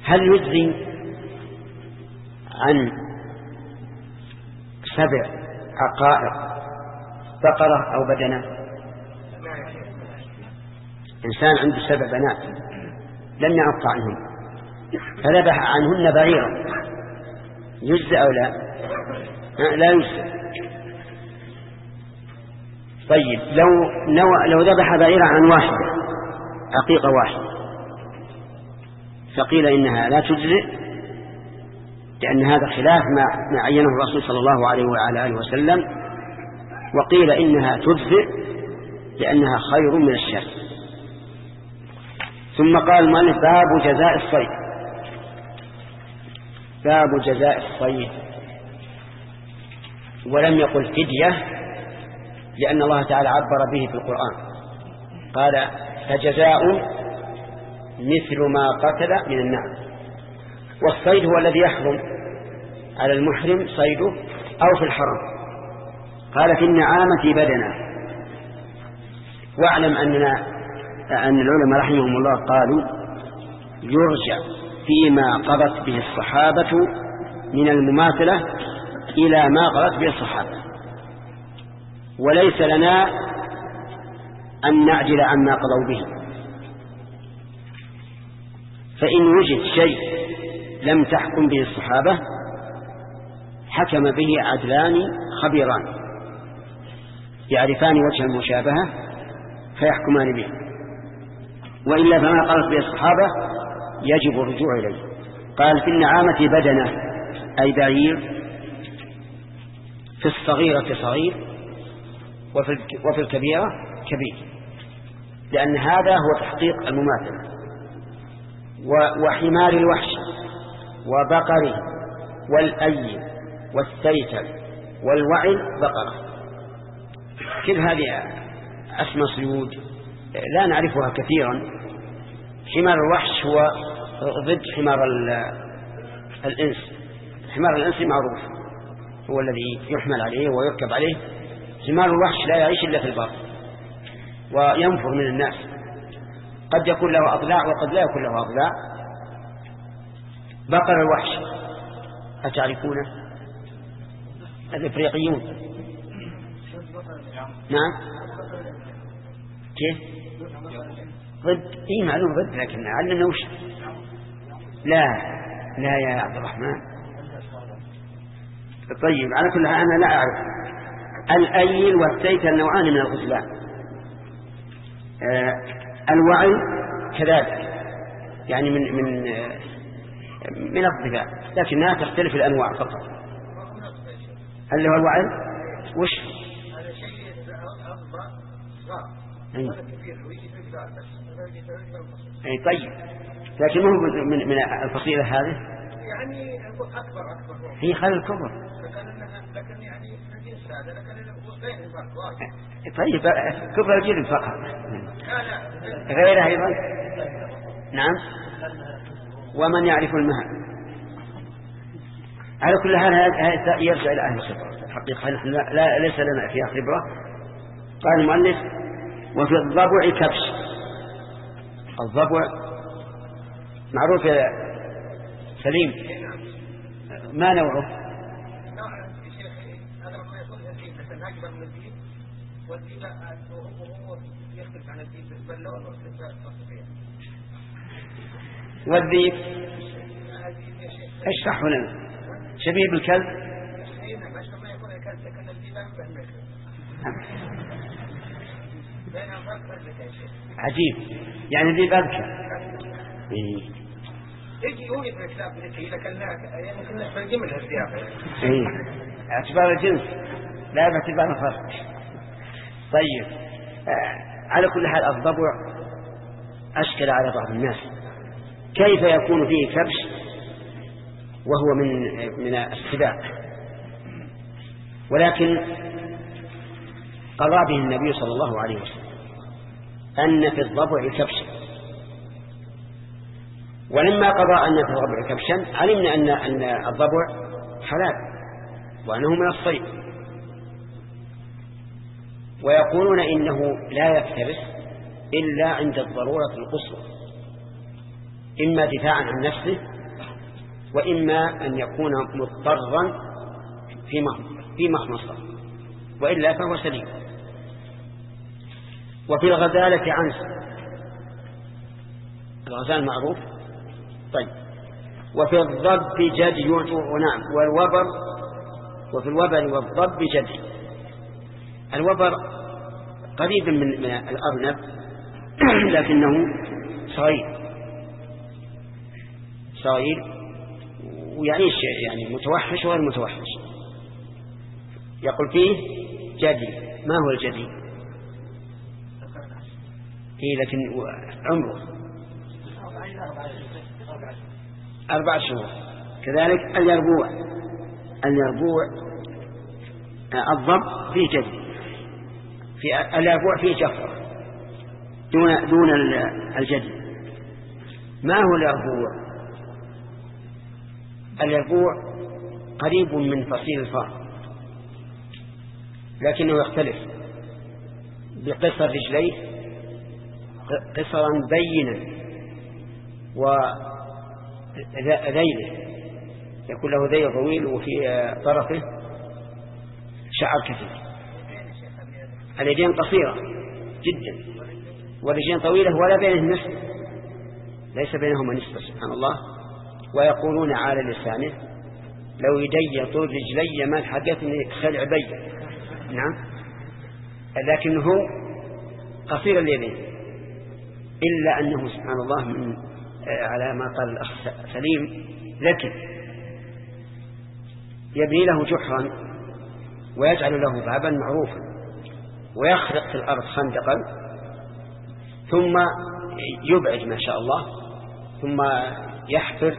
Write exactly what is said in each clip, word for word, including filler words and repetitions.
هل يجزي عن سبع عقائق بقرة أو بدنة؟ إنسان عنده سبع بنات لم يعق عنهم فذبح عنهن بعيرا، يجزي أو لا؟ لا يجزي. طيب لو لو ذبح بعيرا عن واحدة، عقيقة واحدة، فقيل إنها لا تجزئ لأن هذا خلاف ما ما عينه الرسول صلى الله عليه وعلى آله وسلم، وقيل إنها تجزئ لأنها خير من الشر. ثم قال المؤلف باب جزاء الصيد. باب جزاء الصيد، ولم يقل فدية لأن الله تعالى عبر به في القرآن، قال فجزاء مثل ما قتل من النعم. والصيد هو الذي يحرم على المحرم صيده أو في الحرم. قال في النعامة بدنة. واعلم أننا أن العلماء رحمهم الله قالوا يرجع فيما قضت به الصحابة من المماثلة إلى ما قضت به الصحابة، وليس لنا أن نعجل عما قضوا به. فإن وجد شيء لم تحكم به الصحابة حكم به عدلان خبيران يعرفان وجه المشابهة فيحكمان به، وإلا فما قالت به الصحابة يجب الرجوع إليه. قال في النعامة بدنة أي بعير، في الصغيرة صغير، وفي الكبيرة كبير، لأن هذا هو تحقيق المماثلة. وحمار الوحش وبقره والأي والسيتل والوعل بقرة، كل هذه أسمى صيود لا نعرفها كثيرا. حمار الوحش هو ضد حمار الإنس. حمار الإنس معروف هو الذي يحمل عليه ويركب عليه. حمار الوحش لا يعيش إلا في البر وينفر من الناس، قد يكون له أضلاع وقد لا يكون له أضلاع. بقر الوحش أتعرفونه؟ الإفريقيون. نعم كيف ضد؟ إيه معلوم ضد، لكن علمنا وش. لا لا يا عبد الرحمن. طيب على كل حال أنا لا أعرف. الأيل والسيتل نوعان من الغزلان. آه الوعي كذلك، يعني من من آه من الضباع، لكنها تختلف الأنواع فقط. اللي هو الوعي وش؟ أي. أي طيب، لكن هو من من الفصيلة هذه يعني أكبر أكبر هي خل الكبر. لكن يعني الجنس هذا لكن بين الفرق. طيب كبر الجلد فقط غيره أيضا. نعم. ومن يعرف المهن. على كل حال هذا يرجع إلى أهل الخبرة. حقيقة نحن لا ليس لنا فيها خبرة. قال المؤلف وفي الضبع كبش. الضبع معروف يا سليم، ما نوعه؟ والذيب اشرحه لنا. شبيه بالكلب. عجيب، يعني ذيب أذكى. يجي يوني في الكلاب إذا كنا يعني كنا في الجمل هالسياق. إيه اعتبار الجنس لا باعتبار الفرق. طيب آه على كل حال الضبع أشكل على بعض الناس كيف يكون فيه كبش وهو من من السباع، ولكن قضى به النبي صلى الله عليه وسلم أن في الضبع كبشا، ولما قضى أن في الضبع كبشا علمنا أن أن الضبع حلال وأنه من الصيد، ويقولون إنه لا يفترس إلا عند الضرورة القصوى، إما دفاعا عن نفسه وإما أن يكون مضطرا في مخمصة وإلا فهو سليم. وفي الغزالة عنس، الغزال معروف. طيب. وفي الضب جدي، ونعم، والوبر، وفي الوبر والضب جدي. الوبر قريب من الأرنب لكنه صغير صغير ويعيش يعني متوحش وغير متوحش. يقول فيه جدي. ما هو الجدي؟ إيه لكن عمره أربع شهور. كذلك اليربوع، اليربوع الضب فيه جدي، في اليربوع فيه جفرة دون دون الجدي. ما هو اليربوع؟ اليربوع قريب من فصيل الفار لكنه يختلف بقصر رجليه قصرا بينا وذيله، يكون له ذيل طويل وفي طرفه شعر كثير. اليدين قصيرة جدا والرجلين طويلة ولا بينهم نسبة، ليس بينهما نسبة سبحان الله. ويقولون على لسانه لو يدي طول رجلي ما الحقتني خلع بي. نعم، لكنه قصير اليدين، إلا أنه سبحان الله من على ما قال الأخ سليم لكن يبني له جحرا ويجعل له بابا معروفا ويخرق في الأرض خندقا ثم يبعد ما شاء الله ثم يحفر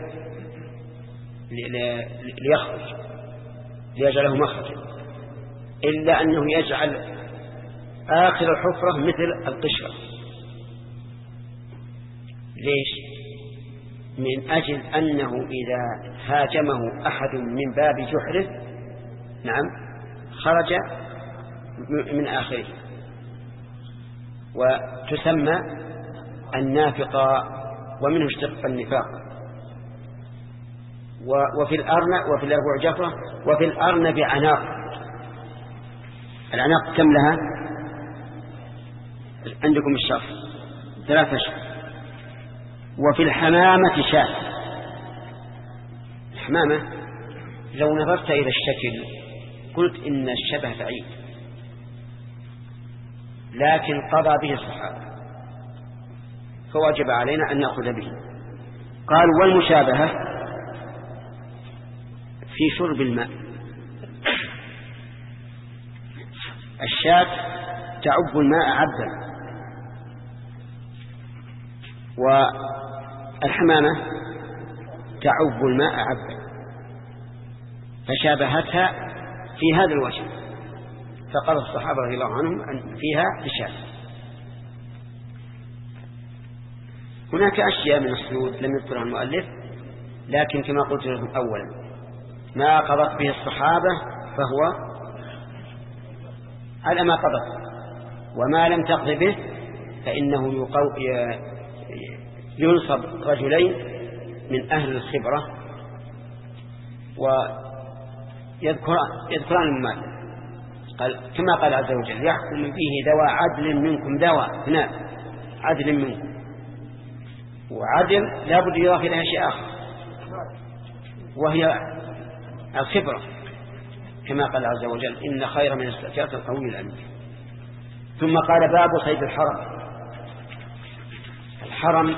ليخرج ليجعله مخرجا، إلا أنه يجعل آخر الحفرة مثل القشرة. ليش؟ من أجل أنه إذا هاجمه أحد من باب جحره نعم خرج من آخره. وتسمى النافقة ومنه اشتق النفاق. وفي الأرنب وفي الأربع جفرة وفي الأرنب عناق. العناق كم لها عندكم الشهر؟ ثلاثة شهور. وفي الحمامة شاة. الحمامة لو نظرت إلى الشكل قلت إن الشبه بعيد لكن قضى به الصحابة فواجب علينا أن نأخذ به. قال والمشابهة في شرب الماء. الشاة تعب الماء عبدا والحمامة تعب الماء عبدا فشابهتها في هذا الوجه فقال الصحابة رضي الله عنهم أن فيها الشاة. هناك أشياء من السيود لم يذكرها المؤلف لكن كما قلت لكم أولا ما قضت به الصحابة فهو على ما قضت وما لم تقض به فإنه يقو... ينصب رجلين من أهل الخبرة ويذكران يذكران المال قال كما قال عز وجل يحكم فيه ذوى عدل منكم ذوى هنا عدل منكم وعدل لا بد يضاف إليها شيء آخر وهي الخبرة كما قال عز وجل إن خير من الزكاة القوي الأمين. ثم قال باب صيد الحرم. الحرم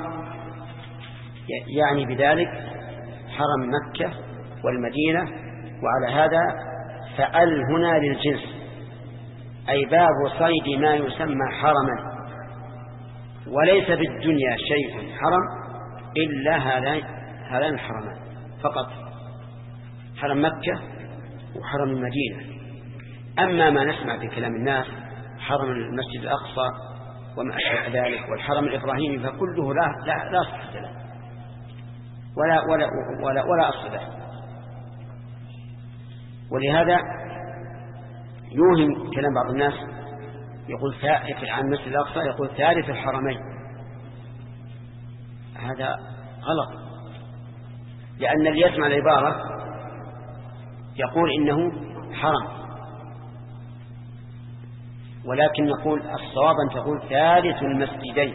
يعني بذلك حرم مكة والمدينة وعلى هذا فأل هنا للجنس أي باب صيد ما يسمى حرما وليس بالدنيا شيء حرم إلا هذان الحرمان فقط حرم مكة وحرم المدينة. أما ما نسمع في كلام الناس حرم المسجد الأقصى وما أشبه ذلك والحرم الإبراهيمي فكله لا لا لا صحة له ولا ولا ولا ولا أصل له. ولهذا يوهم كلام بعض الناس يقول ثالث عن المسجد الأقصى يقول ثالث الحرمين. هذا غلط لأن اللي يسمع العبارة يقول إنه حرام، ولكن نقول الصواب أن تقول ثالث المسجدين،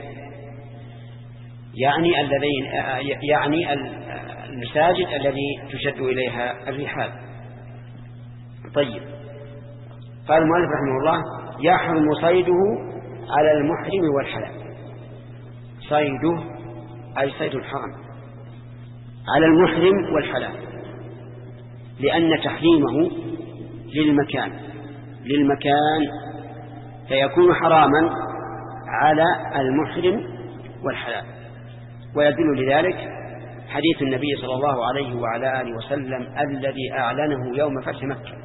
يعني الذين يعني المساجد الذي تشد إليها الرحال. طيب، قال المؤلف رحمه الله: يحرم صيده على المحرم والحلال. صيده أي صيد الحرم على المحرم والحلال، لأن تحريمه للمكان للمكان فيكون حراما على المحرم والحلال. ويدل لذلك حديث النبي صلى الله عليه وعلى آله وسلم الذي أعلنه يوم فتح مكة،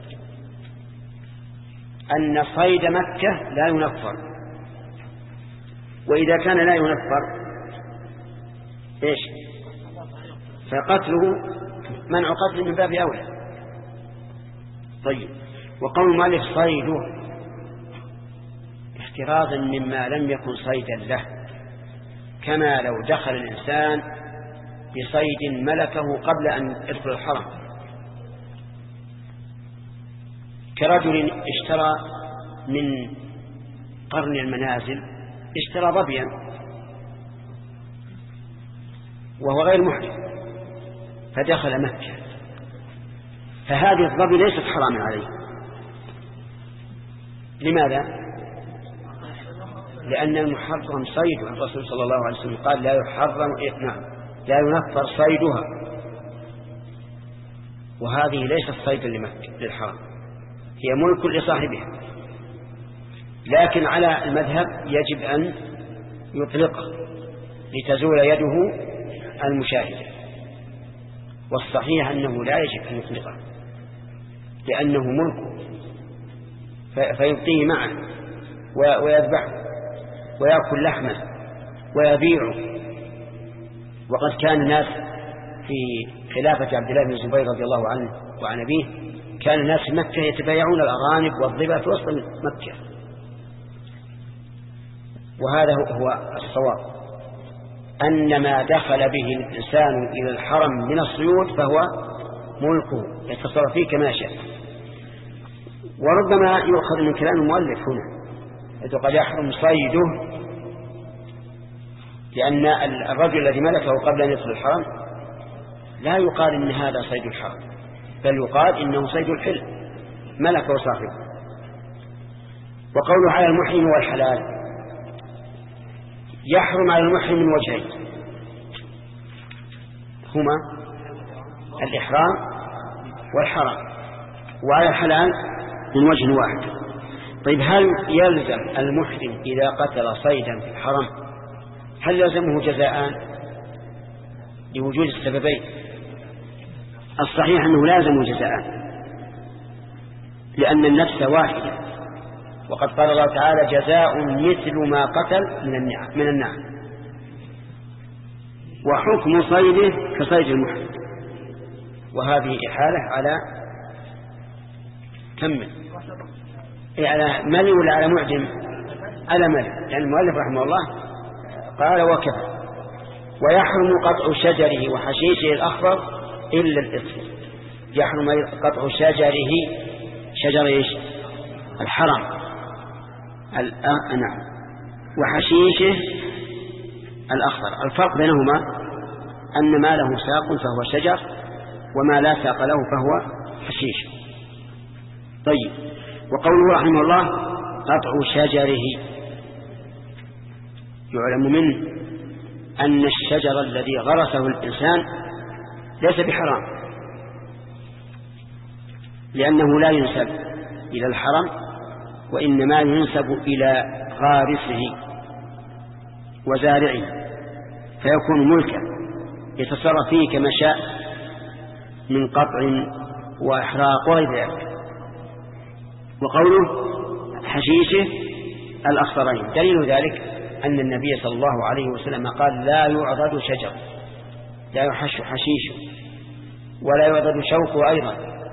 أن صيد مكة لا ينفر، وإذا كان لا ينفر إيش؟ فقتله منع قتل من باب أولى. طيب، وقول المؤلف صيده احترازا مما لم يكن صيدا له، كما لو دخل الإنسان بصيد ملكه قبل أن يدخل الحرم، كرجل اشترى من قرن المنازل اشترى ظبيا وهو غير محرم فدخل مكة، فهذه الظبي ليست حراما عليه. لماذا؟ لأن المحرم صيدها، الرسول صلى الله عليه وسلم قال لا يحرم نعم لا ينفر صيدها، وهذه ليست صيدا للحرم، هي ملك لصاحبها، لكن على المذهب يجب أن يطلقه لتزول يده المشاهدة، والصحيح أنه لا يجب أن يطلقه لأنه ملكه، فيبقيه معه ويذبحه ويأكل لحمه ويبيعه. وقد كان الناس في خلافة عبد الله بن الزبير رضي الله عنه وعن أبيه، كان الناس في مكة يتبايعون الأرانب والظبا في وسط مكة، وهذا هو الصواب، أن ما دخل به الإنسان إلى الحرم من الصيود فهو ملكه يتصرف فيه كما شاء. وربما يؤخذ من كلام المؤلف هنا إذ قد يحرم صيده، لأن الرجل الذي ملكه قبل أن يدخل الحرم لا يقال إن هذا صيد الحرم، بل يقال إنه صيد الحل ملكه صاحبه. وقوله على المحرم والحلال، يحرم على المحرم من وجهين هما الإحرام والحرام، وعلى الحلال من وجه واحد. طيب، هل يلزم المحرم إذا قتل صيدا في الحرم هل يلزمه جزاءان لوجود السببين؟ الصحيح أنه لازم جزاءان، لأن النفس واحدة، وقد قال الله تعالى جزاء مثل ما قتل من النعم من النعم، وحكم صيده كصيد المحرم. وهذه إحالة على كمل على ملي ولا على معجم؟ على ملي، لأن المؤلف رحمه الله قال وكفى. ويحرم قطع شجره وحشيشه الأخضر إلا الإصفر. يحرم قطع شجره، شجر إيش؟ الحرم، نعم، وحشيشه الأخضر. الفرق بينهما أن ما له ساق فهو شجر، وما لا ساق له فهو حشيش. طيب، وقوله رحمه الله قطع شجره، يعلم منه أن الشجر الذي غرسه الإنسان ليس بحرام، لأنه لا ينسب إلى الحرم، وإنما ينسب إلى غارسه وزارعه، فيكون ملكا يتصرف فيه كما شاء من قطع وإحراق وغير ذلك. وقوله حشيشه الأخضرين دليل ذلك أن النبي صلى الله عليه وسلم قال لا يعضد شجر، لا يحش حشيشه، ولا يعضد شوكه أيضا.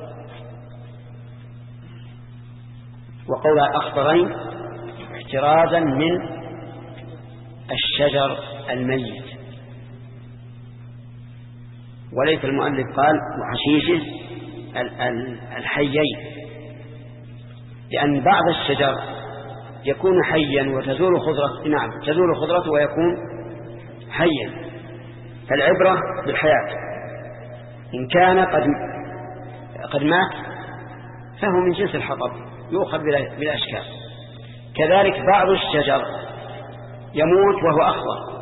وقول الأخضرين احترازا من الشجر الميت. وليس المؤلف قال وحشيشه الحيين، لأن بعض الشجر يكون حيا وتزول خضرته، نعم تزول خضرته ويكون حيا، فالعبرة بالحياة. إن كان قد قد مات فهو من جنس الحطب يؤخذ بالأشكال. كذلك بعض الشجر يموت وهو أخضر،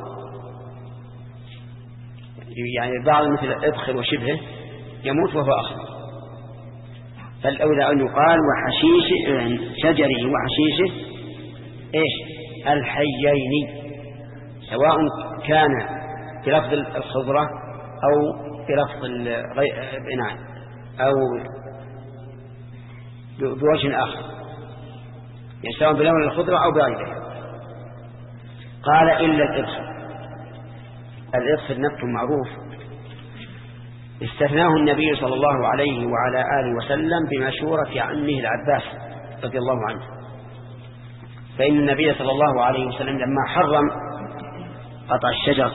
يعني بعض مثل الإبخر وشبهه يموت وهو أخضر، فالأولى أن يقال وحشيش شجره وحشيشه إيش الحيين، سواء كان بلفظ الخضرة أو بلفظ البناء أو بوجه آخر، يعني سواء بلون الخضرة أو بغيره. قال إلا الإبخر. الإبخر نبت معروف استثناه النبي صلى الله عليه وعلى آله وسلم بمشورة عمه العباس رضي الله عنه، فإن النبي صلى الله عليه وسلم لما حرم قطع الشجر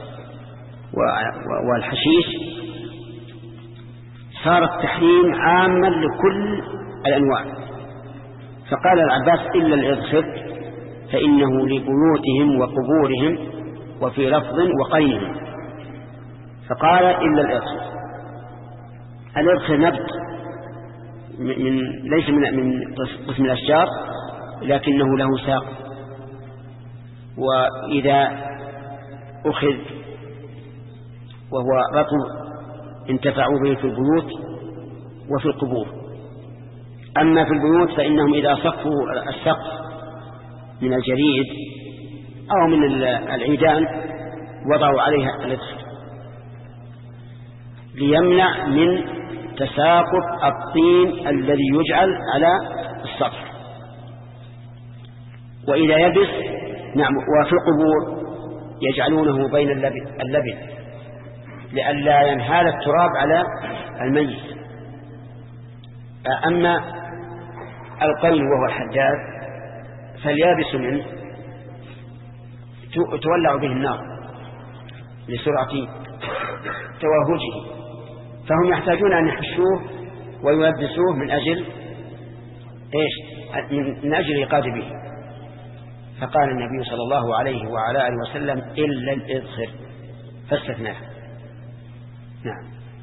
والحشيش صار التحريم عاما لكل الأنواع، فقال العباس إلا الإبخر فإنه لبيوتهم وقبورهم وفي لفظ وقينهم، فقال إلا الإبخر. الإبخر نبت من ليس من من قسم الأشجار لكنه له ساق، وإذا أخذ وهو رطب انتفعوا به في البيوت وفي القبور. أما في البيوت فإنهم إذا صفوا السقف من الجريد أو من العيدان وضعوا عليها الإبخر ليمنع من تساقط الطين الذي يجعل على السطح. وإذا يبس نعم وفي القبور يجعلونه بين اللبن, اللبن لئلا ينهال التراب على الميت. أما القين وهو الحداد فاليابس منه تولع به النار لسرعة توهجه، فهم يحتاجون أن يحشوه ويلبسوه من أجل إيش من أجل الإيقاظ به. فقال النبي صلى الله عليه وعلى آله وسلم إلا الإذخر فاستثناه. نعم.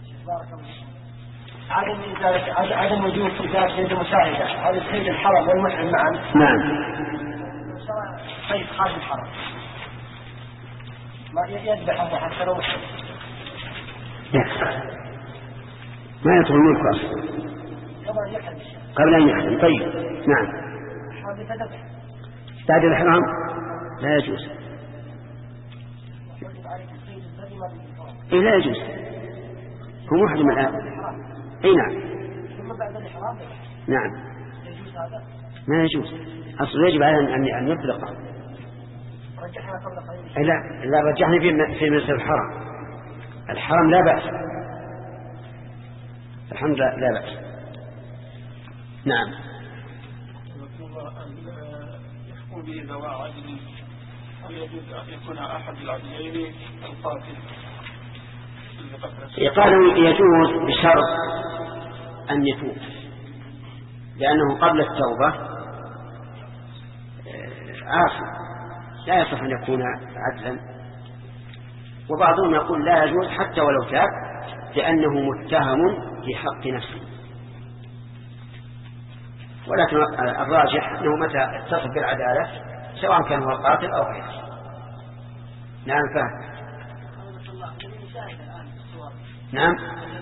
عدم إزالة عدم وجود إزالة يد مساعدة هذا السيد الحرم والمحرم معا. نعم. طيب خارج الحرم ما يذبح حتى لو محرم. ما يدخل الملك أصلا قبل أن يحرم. طيب نعم. بعد الحرام لا يجوز. إيه لا يجوز، هو محرم الآن. اي نعم. نعم ما يجوز اصلا، يجب على ان يطلق. لا لا رجحني في في مثل الحرم. الحرم لا بأس، الحمد لله لا بأس. نعم. يحكم به ذوى عدل هل يجوز ان يكون احد العدلين القاتل؟ قالوا يجوز بشرط أن يتوب، لأنه قبل التوبة عاصم لا يصح أن يكون عدلا. وبعضهم يقول لا يجوز حتى ولو تاب لأنه متهم في حق نفسه، ولكن الراجح أنه متى اتصف بالعدالة سواء كان هو قاتل أو غيره. نعم فهم. نعم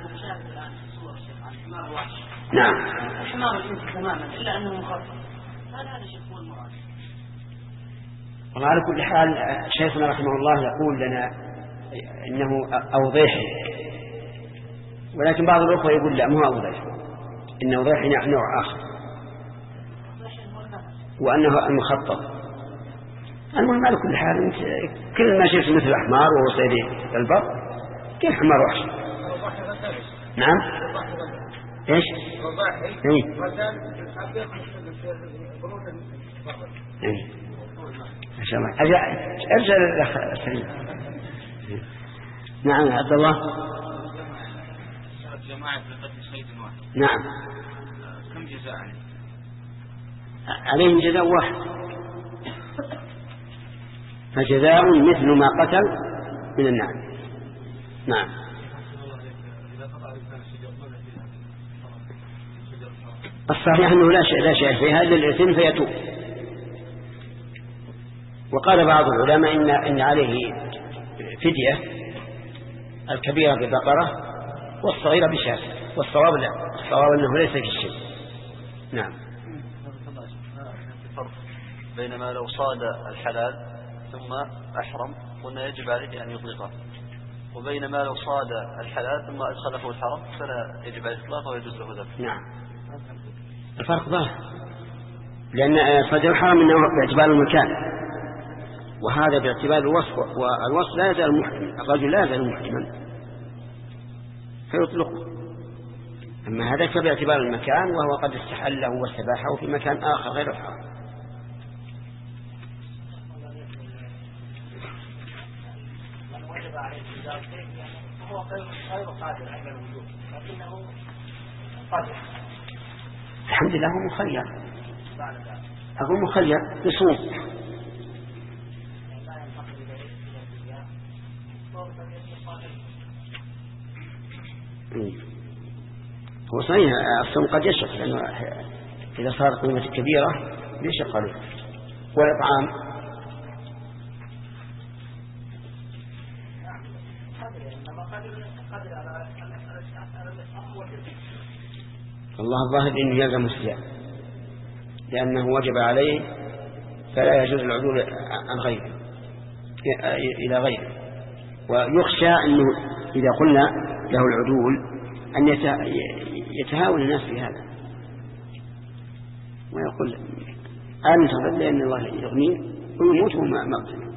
نعم. الحمار الإنسي تماما إلا أنه مخفف، هذا هذا شيء هو المراد. وعلى كل حال شيخنا رحمه الله يقول لنا إنه أوضيح، ولكن بعض الأخوة يقول لا مو أوضيح، إنه أوضيح نوع آخر وأنه المخطط. المهم على كل حال كل ما شفت مثل الأحمار وهو سيدي البر كل حمار وحش. نعم ايش ايه ما شاء الله. ارجع الاخ السليم. نعم عبد الله. جماعة لقتل صيد واحد. نعم. كم جزاء عليه؟ عليهم جزاء واحد، فجزاء مثل ما قتل من النعم. نعم. الصحيح أنه لا شيء لا شيء في هذا الإثم فيتوب. وقال بعض العلماء إن إن عليه فدية، الكبيرة ببقرة والصغيرة بشاة، والصواب لا، الصواب أنه ليس في شيء. نعم. بينما لو صاد الحلال ثم أحرم قلنا يجب عليه أن يطلقه، وبينما لو صاد الحلال ثم أدخله الحرم فلا يجب عليه إطلاقه ويجوز له ذلك. نعم. الفرق ظاهر، لأن صيد الحرم إنه باعتبار المكان، وهذا باعتبار الوصف، والوصف لا يزال محرما، الرجل لا يزال محرما فيطلقه. أما هذا فباعتبار المكان، وهو قد استحله واستباحه في مكان آخر غير الحرم. هو غير قادر على الوجوب لكنه قادر. الحمد لله هو مخير، أقول مخير يصوم. هو صحيح الصوم قد يشق، لأنه إذا صارت قيمة كبيرة يشق عليه. والإطعام الله الظاهر إنه يلزم الصيام، لأنه وجب عليه فلا يجوز العدول عن غيره إلى غيره. ويخشى أنه إذا قلنا له العدول أن يتهاون الناس في هذا ويقول أنت لأن الله يغنيه ويموت وما مغفر.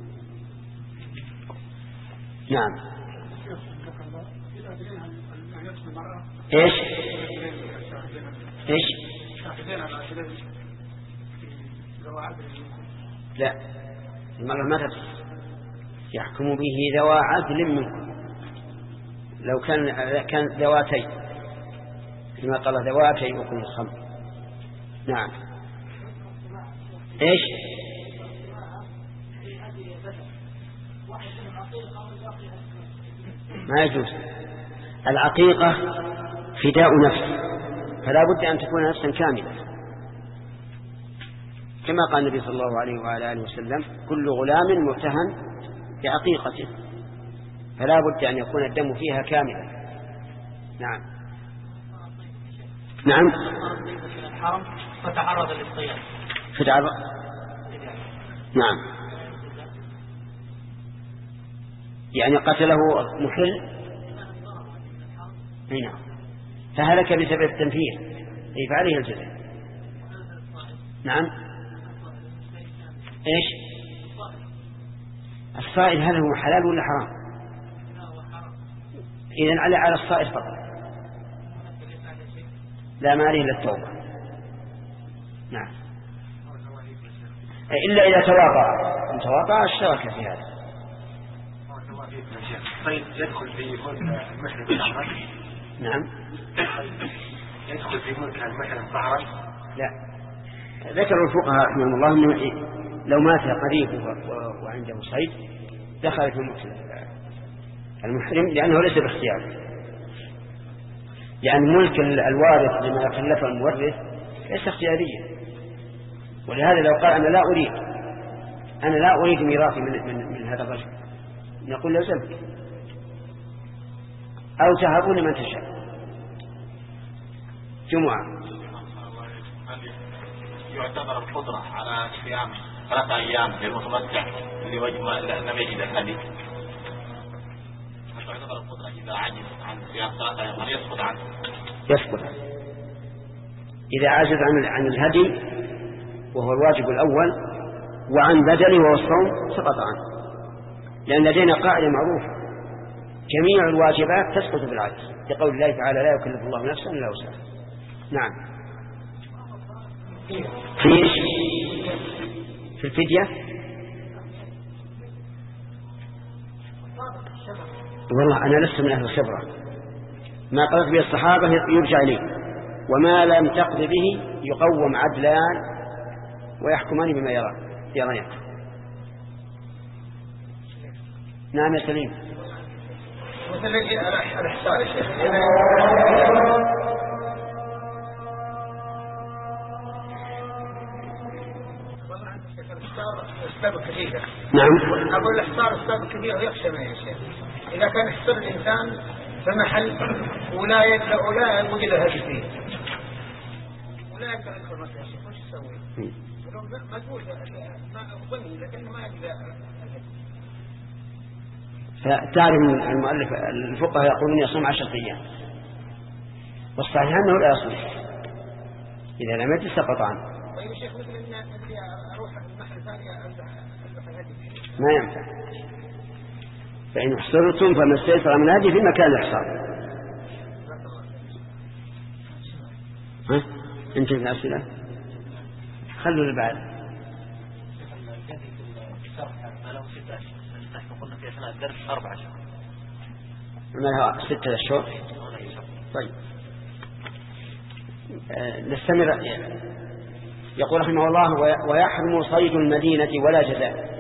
نعم. إيش إيش لا، المرأة ما تفسر، يحكم به ذوى عدل منكم. لو كان كان ذواتي كما قال ذواتي وكل الخمر. نعم. إيش ما يجوز. العقيقة فداء نفس، فلا بد أن تكون نفسا كاملة، كما قال النبي صلى الله عليه وعلى آله وسلم كل غلام مرتهن بعقيقته، فلا بد أن يكون الدم فيها كاملا. نعم. نعم. الحرم فتعرض للصيام فتعرض. نعم. يعني قتله محل. نعم. فهلك بسبب التنفير أي فعليه الجزاء. نعم. إيش الصائد هل هو حلال ولا حرام؟ إذن على على الصائد فقط، لا ما عليه إلا التوبة. نعم. إلا إذا تواطأ، إن تواطأ اشترك في هذا. طيب يدخل في ملك المحرم الأحمر؟ نعم. يدخل في ملك المحرم ظهرا؟ لا، ذكروا الفقهاء رحمهم الله أنه لو مات قريب وعنده صيد دخل في ملك المحرم، لأنه ليس باختياره، لأن ملك الوارث لما كلف المورث ليس اختياريا. ولهذا لو قال أنا لا أريد أنا لا أريد ميراثي من, من, من هذا الرجل نقول لزمك أو تهبون من تشاء. جمعة. يعتبر القدرة على صيام ثلاثة أيام للمتمتع اللي وجب لم يجد الحديث، يعتبر القدرة إذا عجز عن صيام ثلاثة أيام هل يسقط عنه؟ يسقط إذا عجز عن عن الهدي وهو الواجب الأول وعن بدله وهو الصوم سقط عنه، لأن لدينا قاعدة معروفة جميع الواجبات تسقط بالعجز، لقول الله تعالى لا يكلف الله نفسا إلا وسعها. نعم. في إيش؟ في الفدية. والله أنا لست من أهل الخبرة، ما قضت به الصحابة يرجع إليه، وما لم تقض به يقوم عدلان ويحكمان بما يرى يرى. نعم يا سليم. مثلا الإحصار يا شيخ، أسباب كثيرة. نعم. أقول الإحصار أسباب كثيرة يخشى منها يا شيخ. إذا كان يحصر الإنسان في محل ولا يقدر ولا وجد هذا فيه ولا يقدر يدخل مثلا يا شيخ، وش يسوي؟ ما تقول ما أظن لكنه ما يقدر. فتعرف المؤلف الفقهاء يقولون يصوم عشرة أيام، والصحيح أنه لا يصوم إذا لم يجد سقط عنه. طيب يا شيخ مثل إن أروح المحل ثاني أذبح الهدي ما ينفع، فإن احصرتم فما استيسر من الهدي في مكان الإحصار. ها أنت في الأسئلة خلوا البعض. قلنا في أثناء الدرس أربع شهور. ما ستة أشهر. طيب آه نستمر. يقول رحمه الله: ويحرم صيد المدينة ولا جزاء.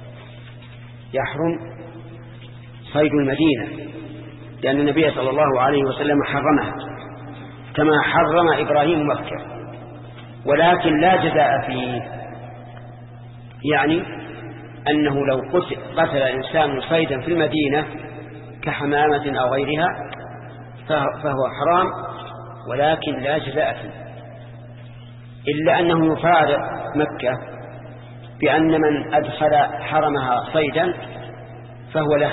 يحرم صيد المدينة لأن النبي صلى الله عليه وسلم حرمها كما حرم إبراهيم مكة، ولكن لا جزاء فيه. يعني أنه لو قتل إنسان صيدا في المدينة كحمامة أو غيرها فهو حرام، ولكن لا جزاء فيه، إلا أنه يفارق مكة بأن من أدخل حرمها صيدا فهو له.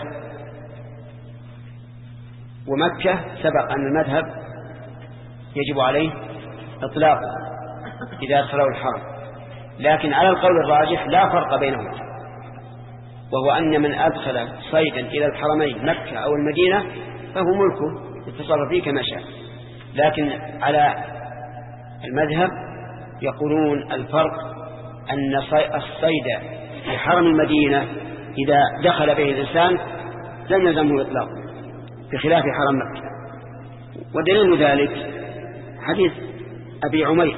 ومكة سبق أن المذهب يجب عليه إطلاقه إذا أدخله الحرم، لكن على القول الراجح لا فرق بينهم، وهو أن من أدخل صيدا إلى الحرمين مكة أو المدينة فهو ملكه يتصرف فيه كما شاء. لكن على المذهب يقولون الفرق أن الصيد في حرم المدينة إذا دخل به الإنسان لم يلزمه إطلاق بخلاف حرم مكة. ودليل ذلك حديث أبي عمير،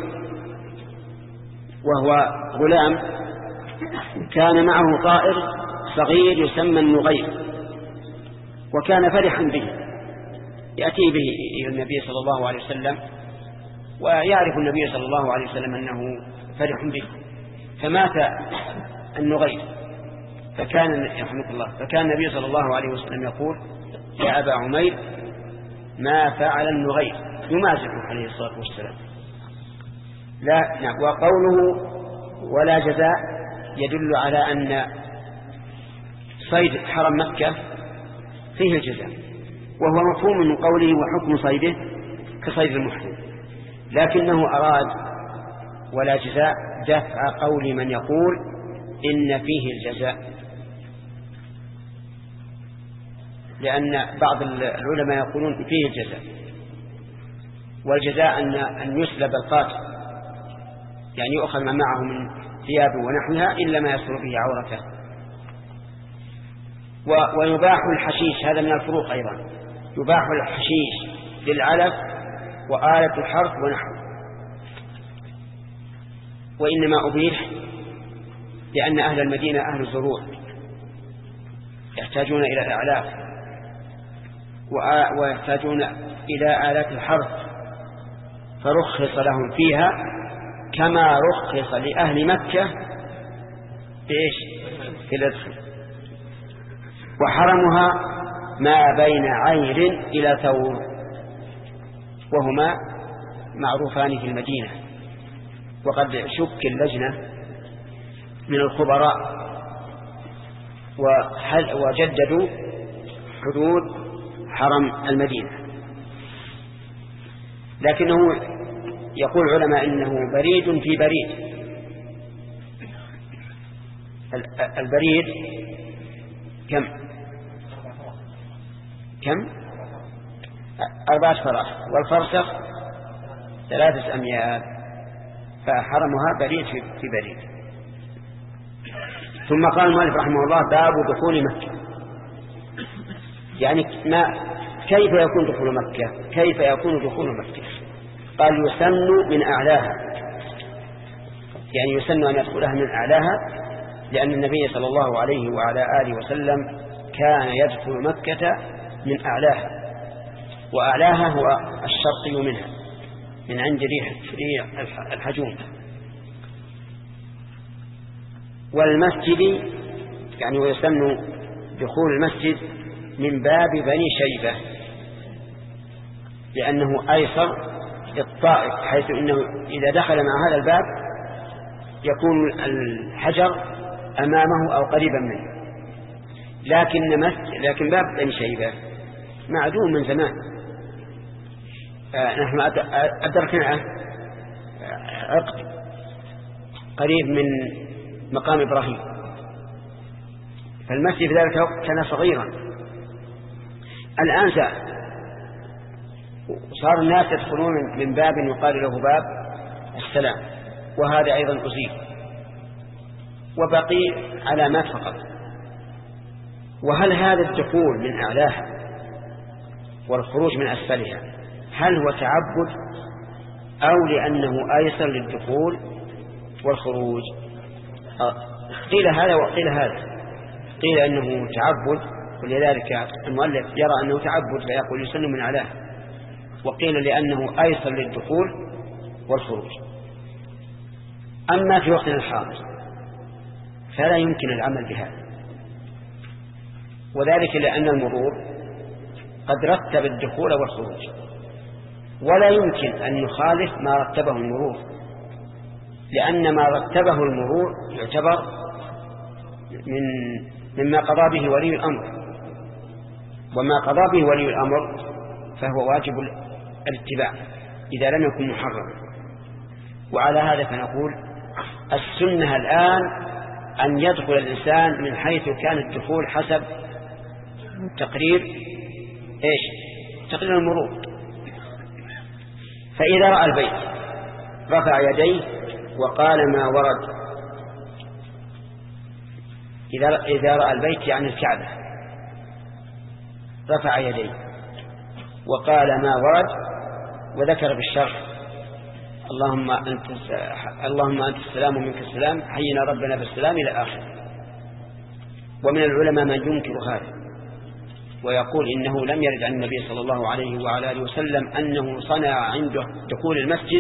وهو غلام كان معه طائر صغير يسمى النغير، وكان فرحا به يأتي به إلى النبي صلى الله عليه وسلم، ويعرف النبي صلى الله عليه وسلم أنه فرح به. فمات النغير، فكان رحمة الله فكان النبي صلى الله عليه وسلم يقول: يا أبا عمير ما فعل النغير، يمازحه عليه الصلاة والسلام. لا نعم. وقوله ولا جزاء يدل على أن صيد حرم مكة فيه الجزاء، وهو مفهوم من قوله وحكم صيده كصيد المحرم، لكنه أراد ولا جزاء دفع قول من يقول إن فيه الجزاء، لأن بعض العلماء يقولون فيه الجزاء، والجزاء أن, أن يسلب القاتل، يعني يؤخذ ما معه من ثيابه ونحوها إلا ما يستر به عورته. ويباح الحشيش، هذا من الفروق أيضا، يباح الحشيش للعلف وآلة الحرث ونحوه، وإنما أبيح لأن أهل المدينة أهل الزروع يحتاجون إلى الأعلاف ويحتاجون إلى آلات الحرث، فرخص لهم فيها كما رخص لأهل مكة بإيش؟ في الأدخل. وحرمها ما بين عير إلى ثور، وهما معروفان في المدينة، وقد شك اللجنة من الخبراء وجددوا حدود حرم المدينة، لكنه يقول علماء إنه بريد في بريد. البريد كم كم أربعة فراس، والفرسخ ثلاثة أميال، فحرمها بريد في بريد. ثم قال المؤلف رحمه الله: باب دخول مكة، يعني ما كيف يكون دخول مكة كيف يكون دخول مكة قال يسن من أعلاها، يعني يسن أن يدخلها من أعلاها، لأن النبي صلى الله عليه وعلى آله وسلم كان يدخل مكة من أعلاها، وأعلاها هو الشرقي منها من عند ريح الحجوم. والمسجد يعني ويسن دخول المسجد من باب بني شيبة، لأنه أيسر للطائف، حيث إنه إذا دخل مع هذا الباب يكون الحجر أمامه أو قريبا منه. لكن لكن باب بني شيبة معدوم من زمان. آه نحن أدركنا عقد قريب من مقام إبراهيم، فالمسجد في ذلك الوقت كان صغيرا. الآن صار الناس يدخلون من باب يقال له باب السلام، وهذا أيضا أزيل وبقي علامات فقط. وهل هذا الدخول من أعلاها والخروج من أسفلها هل هو تعبد أو لأنه أيسر للدخول والخروج؟ قيل هذا وقيل هذا. قيل أنه تعبد، ولذلك المؤلف يرى أنه تعبد فيقول يسن من أعلاها، وقيل لأنه أيسر للدخول والخروج. أما في وقتنا الحاضر فلا يمكن العمل بهذا، وذلك لأن المرور قد رتب الدخول والخروج، ولا يمكن أن نخالف ما رتبه المرور، لأن ما رتبه المرور يعتبر من مما قضى به ولي الأمر، وما قضى به ولي الأمر فهو واجب الاتباع إذا لم يكن محرما. وعلى هذا فنقول السنة الآن أن يدخل الإنسان من حيث كان الدخول حسب تقرير إيش تقرير المرور. فإذا رأى البيت رفع يديه وقال ما ورد. إذا إذا رأى البيت يعني الكعبة رفع يديه وقال ما ورد، وذكر بالشرح اللهم أنت اللهم أنت السلام ومنك السلام حينا ربنا بالسلام إلى آخر. ومن العلماء من ينكر هذا ويقول إنه لم يرد عن النبي صلى الله عليه وعلى آله وسلم أنه صنع عنده دخول المسجد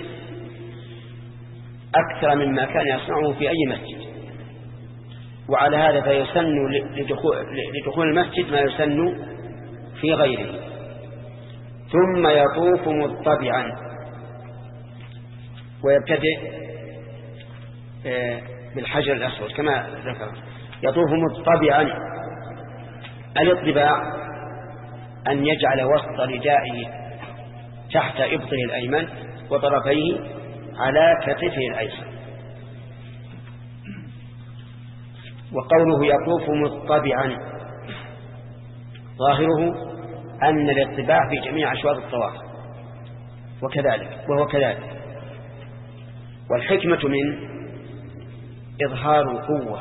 أكثر مما كان يصنعه في أي مسجد. وعلى هذا فيسن لدخول المسجد ما يسن في غيره. ثم يطوف مضطبعا ويبتدئ بالحجر الأسود كما ذكر. يطوف مضطبعا. الاطباع أن يجعل وسط ردائه تحت إبطه الأيمن وطرفيه على كتفه الأيسر. وقوله يطوف مضطبعا ظاهره أن الاطباع في جميع أشواط الطواف وكذلك وهو كذلك. والحكمة من إظهار القوة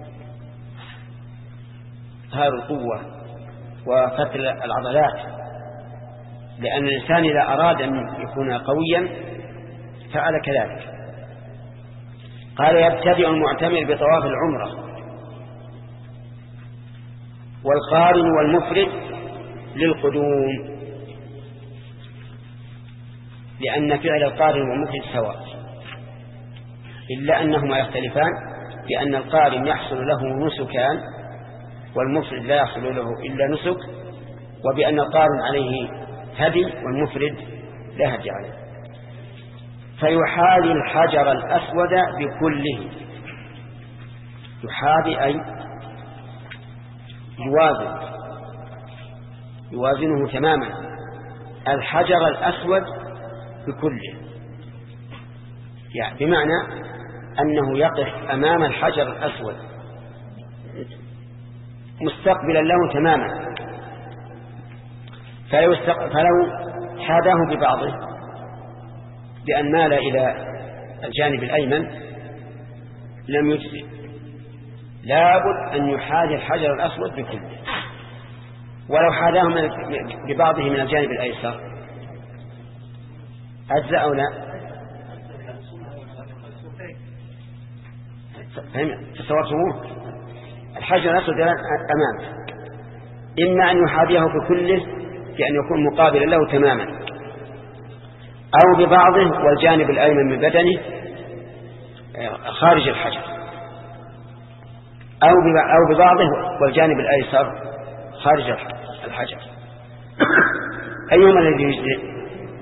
إظهار القوة وفتل العضلات، لأن الإنسان إذا أراد أن يكون قويا فعل كذلك. قال يبتدئ المعتمر بطواف العمرة والقارن والمفرد للقدوم، لأن فعل القارن والمفرد سواء، إلا أنهما يختلفان لأن القارن يحصل له نسكان والمفرد لا يحصل له إلا نسك، وبأن القارن عليه هدي والمفرد لا هدي عليه. فيحاذي الحجر الأسود بكله. يحاذي أي يوازن يوازنه تماما الحجر الأسود بكله، يعني بمعنى أنه يقف أمام الحجر الأسود مستقبلا له تماما، فلو, فلو حاذاه ببعضه بأن مال إلى الجانب الأيمن لم يجزئ، لابد أن يحاذي الحجر الأسود بكله. ولو حاذاه ببعضه من الجانب الأيسر أجزأ أو لا؟ تصورتموه؟ الحجر الأسود أمامه إما أن يحاذيه بكله بأن يكون مقابلا له تماما، أو ببعضه والجانب الأيمن من بدنه خارج الحجر، أو ببعضه والجانب الأيسر خارج الحجر. أيهما الذي يجزئ؟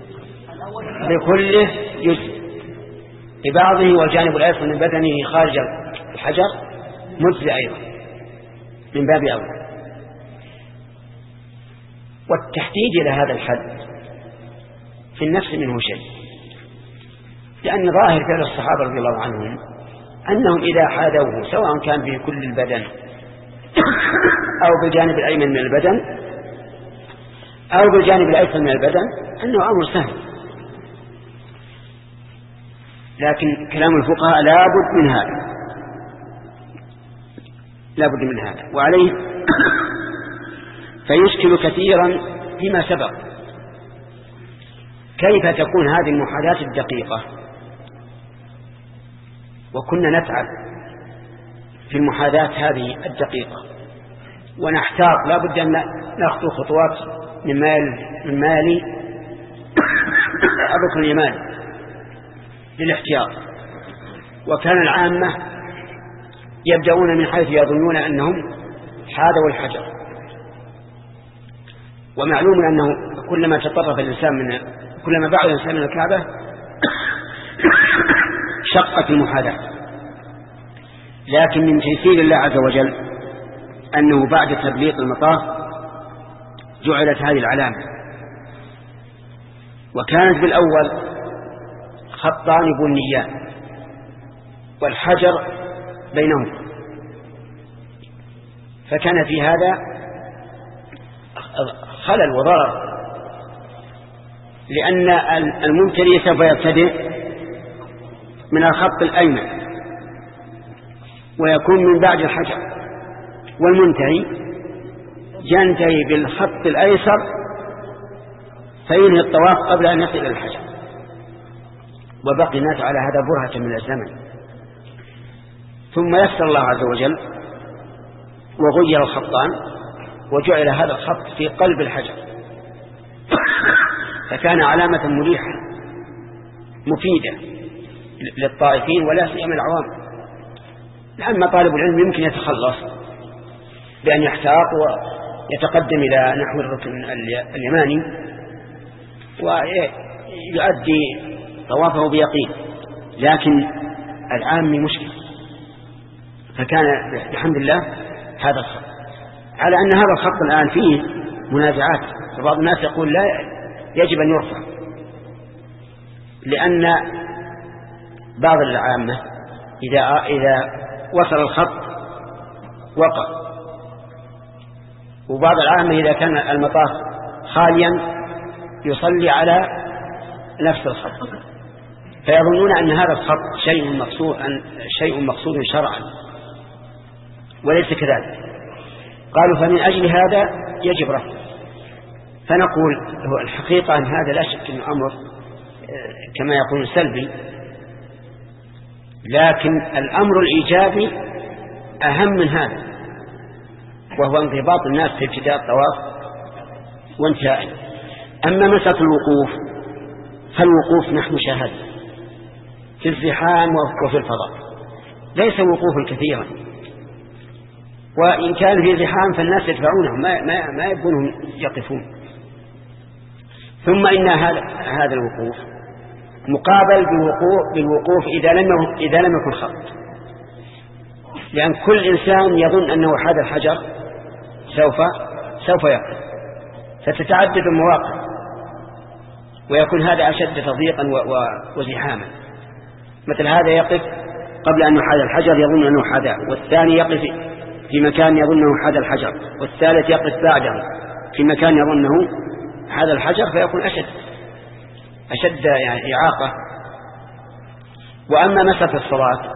بكله يجزئ، ببعضه والجانب الأيسر من بدنه خارج الحجر مجزئ أيضا من باب أول. والتحديد إلى هذا الحد في النفس منه شيء، لأن ظاهر فعل الصحابة رضي الله عنهم أنهم إذا حاذوه سواء كان به كل البدن أو بالجانب الأيمن من البدن أو بالجانب الأيسر من البدن أنه أمر سهل. لكن كلام الفقهاء لا بد من هذا، لا بد من هذا، وعليه فيشكل كثيرا فيما سبق كيف تكون هذه المحاذاة الدقيقة. وكنا نتعب في المحاذاة هذه الدقيقة ونحتاط، لا بد أن نخطو خطوات من مال من مالي الركن اليماني للاحتياط. وكان العامة يبدأون من حيث يظنون أنهم حاذوا الحجر، ومعلوم أنه كلما تطرف الإنسان من كلما بعد الإنسان من الكعبة شقت المحاذاة. لكن من تيسير الله عز وجل أنه بعد تبليغ المطاف جعلت هذه العلامة، وكانت بالأول خطان بنيان والحجر بينهم، فكان في هذا خلل وضرر، لأن المبتدئ سوف يبتدئ من الخط الأيمن ويكون من بعد الحجر، والمنتهي ينتهي بالخط الأيسر فينهي الطواف قبل أن يصل إلى الحجر. وبقي الناس على هذا برهة من الزمن، ثم يسر الله عز وجل وغير الخطان وجعل هذا الخط في قلب الحجر، فكان علامة مريحة مفيدة للطائفين ولا سيما العوام، لأن طالب العلم يمكن يتخلص بأن يحتاط ويتقدم إلى نحو الركن اليماني ويؤدي طوافه بيقين، لكن العام مشكل. فكان بحمد الله هذا الخط، على أن هذا الخط الآن فيه منازعات، فبعض الناس يقول لا يجب أن يرفع، لأن بعض العامة إذا إذا وصل الخط وقع، وبعض العامة إذا كان المطاف خاليا يصلي على نفس الخط، فيظنون أن هذا الخط شيء مقصود شيء مقصود شرعا، وليس كذلك. قالوا فمن أجل هذا يجب رفعه. فنقول هو الحقيقة أن هذا لا شك أنه أمر كما يقول سلبي، لكن الأمر الإيجابي أهم من هذا، وهو انضباط الناس في ابتداء الطواف وانتهائه. أما مسألة الوقوف فالوقوف نحن شاهد في الزحام وفي الفضاء، ليس وقوفا كثيرا، وإن كان في زحام فالناس يدفعونهم ما, ما, ما يبونهم يقفون. ثم إن هذا هذا الوقوف مقابل بالوقوف, بالوقوف إذا لم إذا لم يكن خط، لأن كل إنسان يظن أنه حاذا الحجر سوف سوف يقف، فتتعدد المواقف ويكون هذا أشد تضييقا وزحاما. مثل هذا يقف قبل أن يحاذ الحجر يظن أنه حاذاه، والثاني يقف في مكان يظن أنه حاذ الحجر، والثالث يقف بعده في مكان يظنه حاذ الحجر، فيكون أشد أشد يعني إعاقة. وأما مسألة الصلاة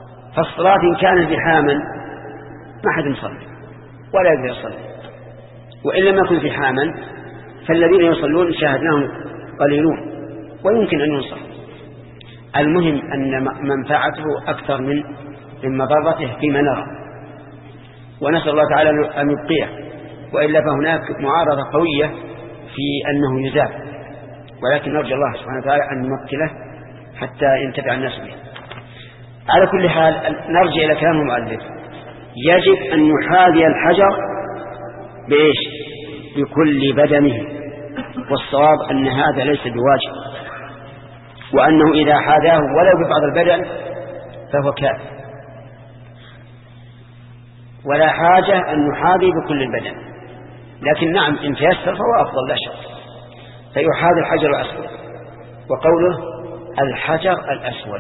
فالصلاة إن كان زحاما ما حد يصلي ولا يقدر يصلي، وإن لم يكن زحاما فالذين يصلون شاهدناهم قليلون ويمكن أن ينصر. المهم أن منفعته أكثر من من مضرته فيما نرى، ونسأل الله تعالى أن يبقيه، وإلا فهناك معارضة قوية في أنه يزال، ولكن نرجو الله سبحانه وتعالى أن يمكنه حتى ينتفع الناس به. على كل حال نرجع إلى كلام المؤلف، يجب أن يحاذي الحجر بإيش؟ بكل بدنه، والصواب أن هذا ليس بواجب، وأنه إذا حاذاه ولو ببعض البدن فهو كافر، ولا حاجة أن يحاذي بكل البدن، لكن نعم إن تيسر فهو أفضل لا شك، فيحاذي الحجر الأسود. وقوله الحجر الأسود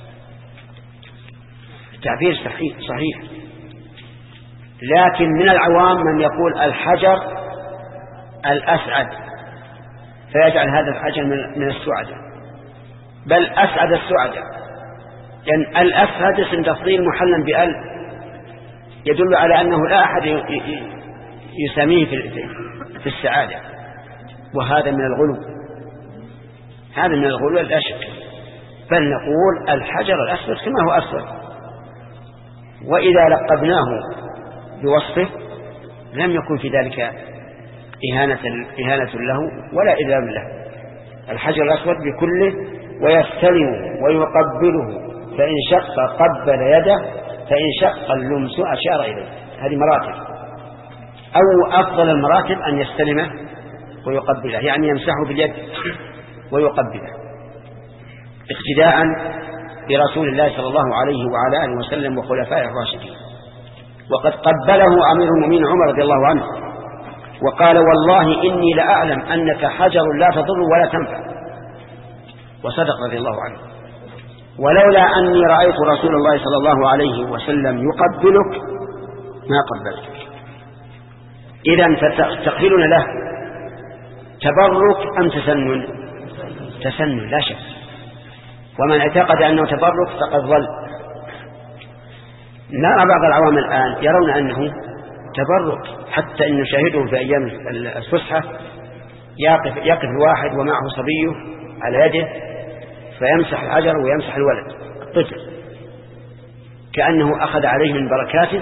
تعبير صحيح, صحيح لكن من العوام من يقول الحجر الأسعد، فيجعل هذا الحجر من السعدة، بل أسعد السعدة، لأن يعني الأسعد اسم تفضيل محلا بأل يدل على أنه لا أحد يسميه في السعادة، وهذا من الغلو، هذا من الغلو لا شك، بل نقول الحجر الأسود كما هو أسود، وإذا لقبناه بوصفه لم يكن في ذلك إهانة, إهانة له ولا إذلال له. الحجر الأسود بكله، ويستلم ويقبله، فإن شق قبل يده، فإن شق اللمس أشار إليه. هذه مراتب، أو أفضل المراتب أن يستلمه ويقبله، يعني يمسحه باليد ويقبله اقتداء برسول الله صلى الله عليه وعلى آله وسلم وخلفائه الراشدين. وقد قبله أمير المؤمنين عمر رضي الله عنه وقال والله إني لأعلم أنك حجر لا تضر ولا تنفع، وصدق رضي الله عنه، ولولا أني رأيت رسول الله صلى الله عليه وسلم يقبلك ما قبلتك. إذن فتقبلنا له تبرك أم تسنن؟ تسنن لا شك، ومن اعتقد أنه تبرك فقد ضل. نرى بعض العوام الآن يرون أنه تبرك، حتى أن نشاهده في أيام الفسحة يقف, يقف الواحد ومعه صبيه على يده فيمسح الحجر ويمسح الولد الطفل كأنه أخذ عليه من بركاته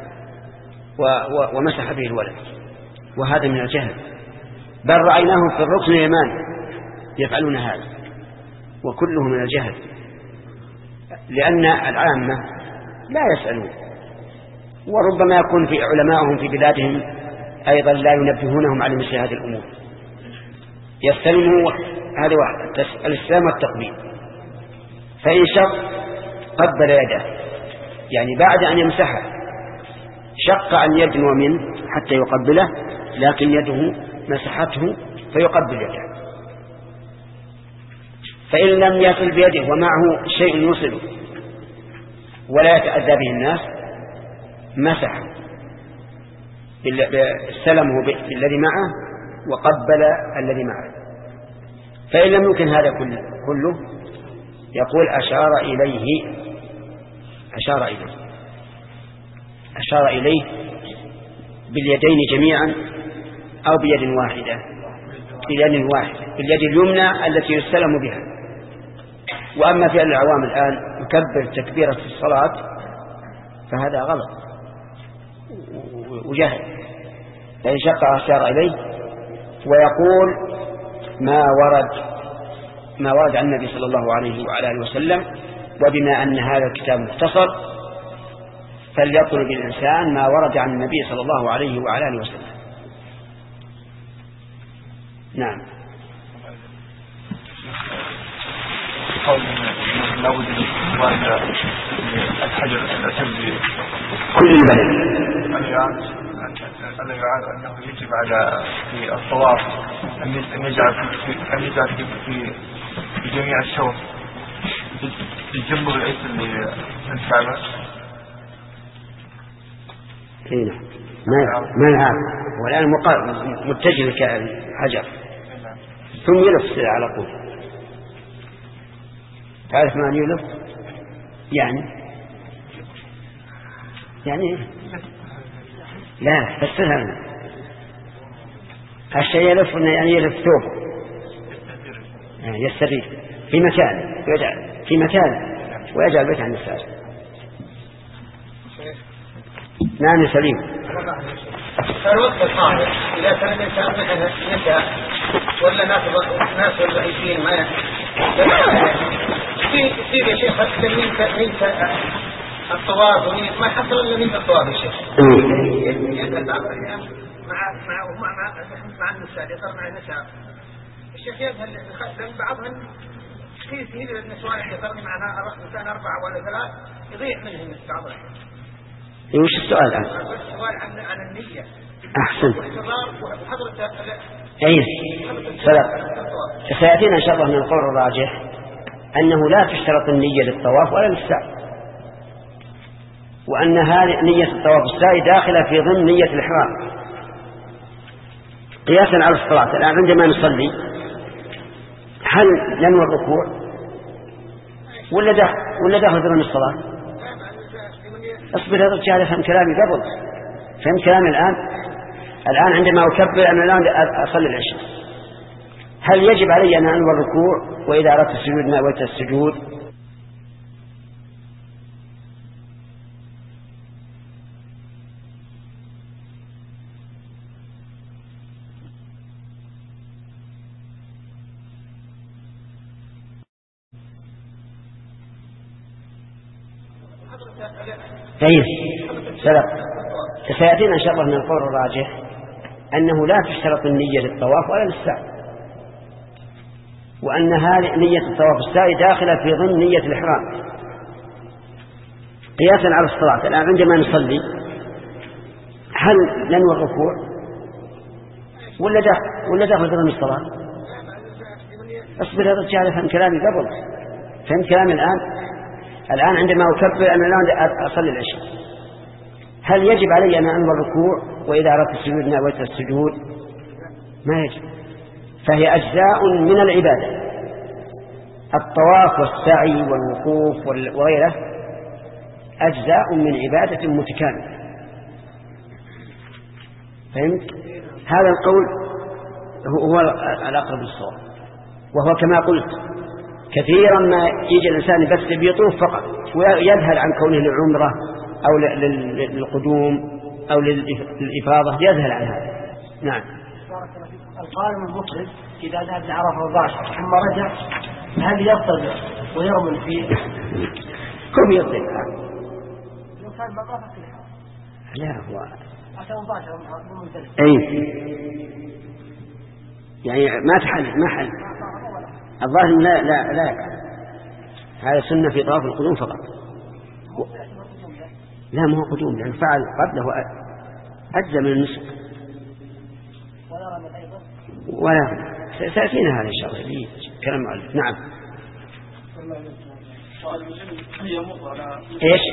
ومسح به الولد، وهذا من الجهل. بل رأيناهم في الركن اليماني يفعلون هذا، وكله من الجهل، لأن العامة لا يسألون، وربما يكون في علماءهم في بلادهم أيضا لا ينبهونهم على مثل هذه الأمور. يستلموا هذا واحد الإسلام والتقبيل، فإن شق قبل يده، يعني بعد أن يمسحه شق أن يدنو منه حتى يقبله، لكن يده مسحته فيقبل يده. فإن لم يصل بيده ومعه شيء يوصله ولا يتأذى به الناس مسح استلمه بالذي معه وقبل الذي معه. فإن لم يمكن هذا كله يقول أشار إليه أشار إليه أشار إليه باليدين جميعا أو بيد واحدة بيد واحدة باليد اليمنى التي يستلم بها. وأما في العوام الآن يكبر تكبيرة في الصلاة فهذا غلط وجهل، فإن شق أشار إليه ويقول ما ورد ما ورد عن النبي صلى الله عليه وعلى آله وسلم. وبما أن هذا الكتاب مختصر فليطلب الإنسان ما ورد عن النبي صلى الله عليه وعلى آله وسلم. نعم. قول لا بد من الحجر الأسود كل البلد ألا يعاد أنه يجب على في الطواف أن يجعل في أن يجعل في في جميع الشوط الجنب الأيسر للكعبة. هنا ما ما يعرف، والآن متجه كالحجر ثم يلف على طول. تعرف ما يلف يعني يعني لا فسرها لنا. الشيء يلف يعني يلف ثوبه يعني يستريح في مكان ويجعل في مكان ويجعل بيت عن الساجد. نعم سليم. فالوقت الحاضر إذا كان الإنسان مثلا نساء ولا ناس ناس ضعيفين ما في في يا شيخ نيت نيت الطواف ونيت ما حصل إلا نيت الطواف يا شيخ. يعني بعض الأيام مع مع مع مع النساء يصير مع النساء الشيخ يذهب لأن بعضهم في في النسوان يصير معنا إنسان أربعة ولا ثلاث يضيع منهم بعض الأحيان. وش السؤال الآن؟ السؤال عن عن النية. أحسن. وحضرة أي سلام. سيأتينا إن شاء الله من القول الراجح أنه لا تشترط النية للطواف ولا للسعي، وأن هذه نية الطواف والسعي داخلة في ضمن نية الإحرام قياسا على الصلاة. الآن عندما نصلي هل ننوي الركوع ولا داخل ولا داخل ضمن الصلاة؟ اصبر يا رجال فهم كلامي قبل، فهم كلامي الآن. الآن عندما أكبر أنا الآن أصلي العشاء هل يجب علي أن أنوي الركوع وإذا أردت السجود نويت السجود؟ طيب سلام. سيأتينا إن شاء الله من القول الراجح أنه لا تشترط النية للطواف ولا للسعي، وأن هذه نية الطواف والسعي داخلة في ضمن نية الإحرام قياسا على الصلاة. الآن عندما نصلي هل ننوي الركوع ولا داخل ولا داخل ضمن الصلاة؟ اصبر يا رجال فهم كلامي قبل، فهم كلامي الآن. الآن عندما أكبر أنا الآن أصلي العشاء هل يجب علي أن أنوي الركوع وإذا أردت السجود نويت السجود؟ ما يجب، فهي أجزاء من العبادة. الطواف والسعي والوقوف وغيره أجزاء من عبادة متكاملة. فهمت؟ هذا القول هو الأقرب للصواب، وهو كما قلت كثيرا ما يجي الإنسان بس بيطوف فقط ويذهل عن كونه للعمرة أو للقدوم أو للإفاضة، يذهل عن هذا. نعم. القائم المفرد إذا ذهب لعرفة وباشر ثم رجع هل يرتد ويرمل فيه؟ كم يرتد؟ لو كان مطافة في الحرم. لا هو عشان مباشر ممتلك. أي يعني ما تحل ما حل الظاهر لا لا لا يقع. هذا سنة في طواف القدوم فقط. و... لا ما هو قدوم لأن فعل قبله أجزى من النسك ولا سأتينا هذا إن شاء الله لي كلام مؤلف. نعم. إيش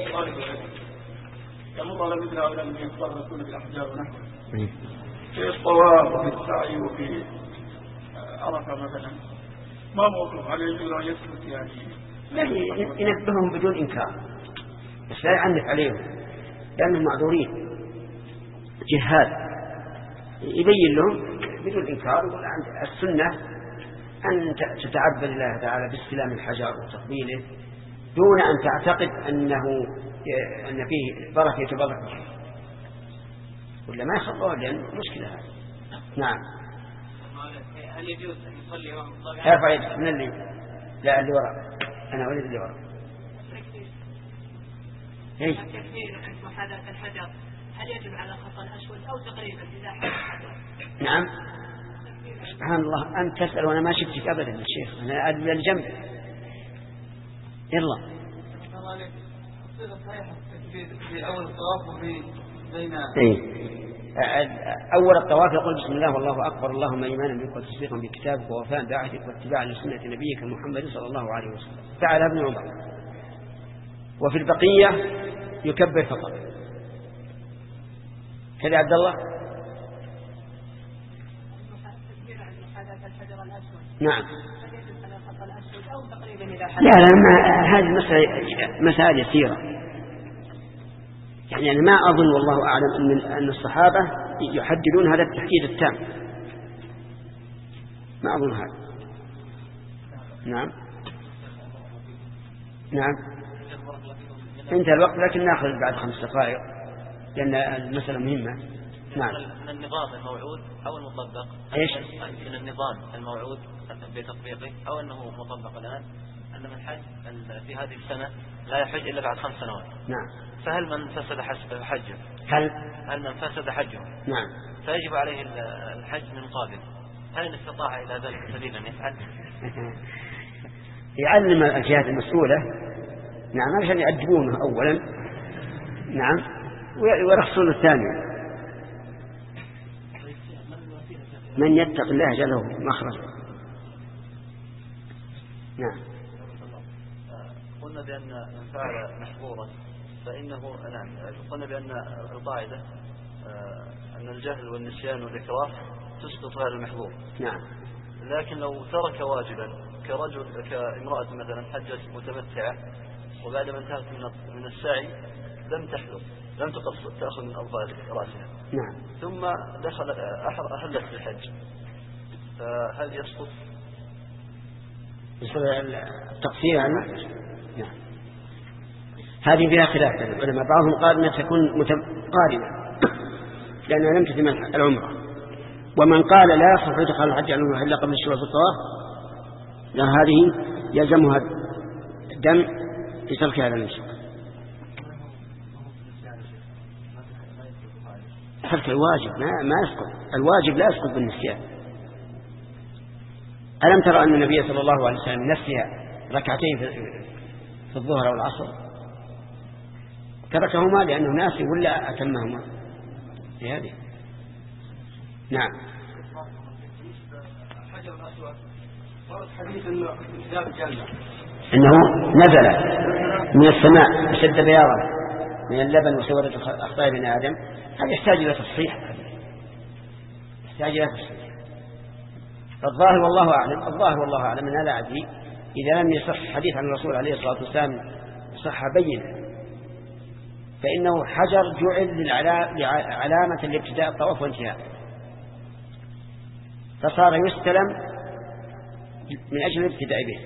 يمر على مثل هؤلاء من يتطرقون بالأحجار ونحوه في الطواف وفي السعي وفي عرفة مثلا ما موقف عليه يجب أن يثبت يعني ينبههم بدون إنكار بس لا يعنف عليهم لأنهم معذورين جهاد، يبين لهم بدون إنكار يقول عند السنة أن تتعبد الله تعالى باستلام الحجر وتقبيله دون أن تعتقد أنه أن فيه بركة يتبرك فيه ولا ما يخطئ لأن مشكلة هذه. نعم. هل يجوز أن يصلي وهو مضطجع؟ ارفع يدك من اللي لا اللي وراء أنا أريد اللي وراء. لكن في محاذاة الحجر هل يجب على الخط الأسود أو تقريبا إذا حدث الحجر؟ نعم. سبحان الله أنت تسأل وأنا ما شفتك أبدا يا شيخ، أنا أدل الجنب. يلا. في أول الطواف وفي بين إيه. أول الطواف يقول بسم الله والله أكبر اللهم إيمانا بك وتصديقا بكتابك ووفاء بعهدك واتباعا لسنة نبيك محمد صلى الله عليه وسلم. فعل ابن عمر. وفي البقية يكبر فقط. كذا عبد الله. نعم. لا لا ما هذه مسألة مسائل يسيرة يعني أنا ما أظن والله أعلم أن أن الصحابة يحددون هذا التحديد التام. ما أظن هذا. نعم نعم انتهى الوقت، لكن نأخذ بعد خمس دقائق لأن المسألة مهمة. نعم. من النظام الموعود أو المطبق؟ إيش؟ من النظام الموعود بتطبيقه أو أنه مطبق الآن أن من حج في هذه السنة لا يحج إلا بعد خمس سنوات. نعم. فهل من فسد حجه هل هل من فسد حجه نعم فيجب عليه الحج من قابل؟ هل إن استطاع إلى ذلك سبيلا يفعل؟ يعلم الجهات المسؤولة نعم عشان يعذبونه أولا نعم ويرخصون الثاني. من يتق الله جله مخرج. نعم. قلنا بأن من فعل محظورا فإنه نعم قلنا بأن القاعدة أن الجهل والنسيان والإكراه تسقط هذا المحظور. نعم. لكن لو ترك واجبا كرجل كامرأة مثلا حجت متمتعة وبعد ما انتهت من السعي لم تحلق لم تقص تأخذ من أظفار رأسها. نعم. ثم دخل أهلت بالحج فهل يسقط؟ التقصير يعني نعم. هذه فيها خلاف العلماء، بعضهم قال أنها تكون قارنة لأنها لم تتم العمرة، ومن قال لا يصح يدخل الحج على العمرة إلا قبل الشروع في الطواف لا هذه يلزمها الدم لترك هذا النسك. ترك الواجب ما, ما يسقط، الواجب لا يسقط بالنسيان. ألم ترى أن النبي صلى الله عليه وسلم نسي ركعتين في الظهر والعصر تركهما لأنه ناسي ولا أتمهما بهذه. نعم. حديث انه انه نزل من السماء اشد بياضا من اللبن وسودت اخطاء ابن ادم، هذا يحتاج الى تصحيح، يحتاج الى تصحيح. الظاهر والله اعلم الظاهر والله اعلم ان لا ادري اذا لم يصح حديث عن الرسول عليه الصلاه والسلام صح بينه، فانه حجر جعل لعلامه لابتداء الطواف وانتهاء، فصار يستلم من أجل الابتداء به.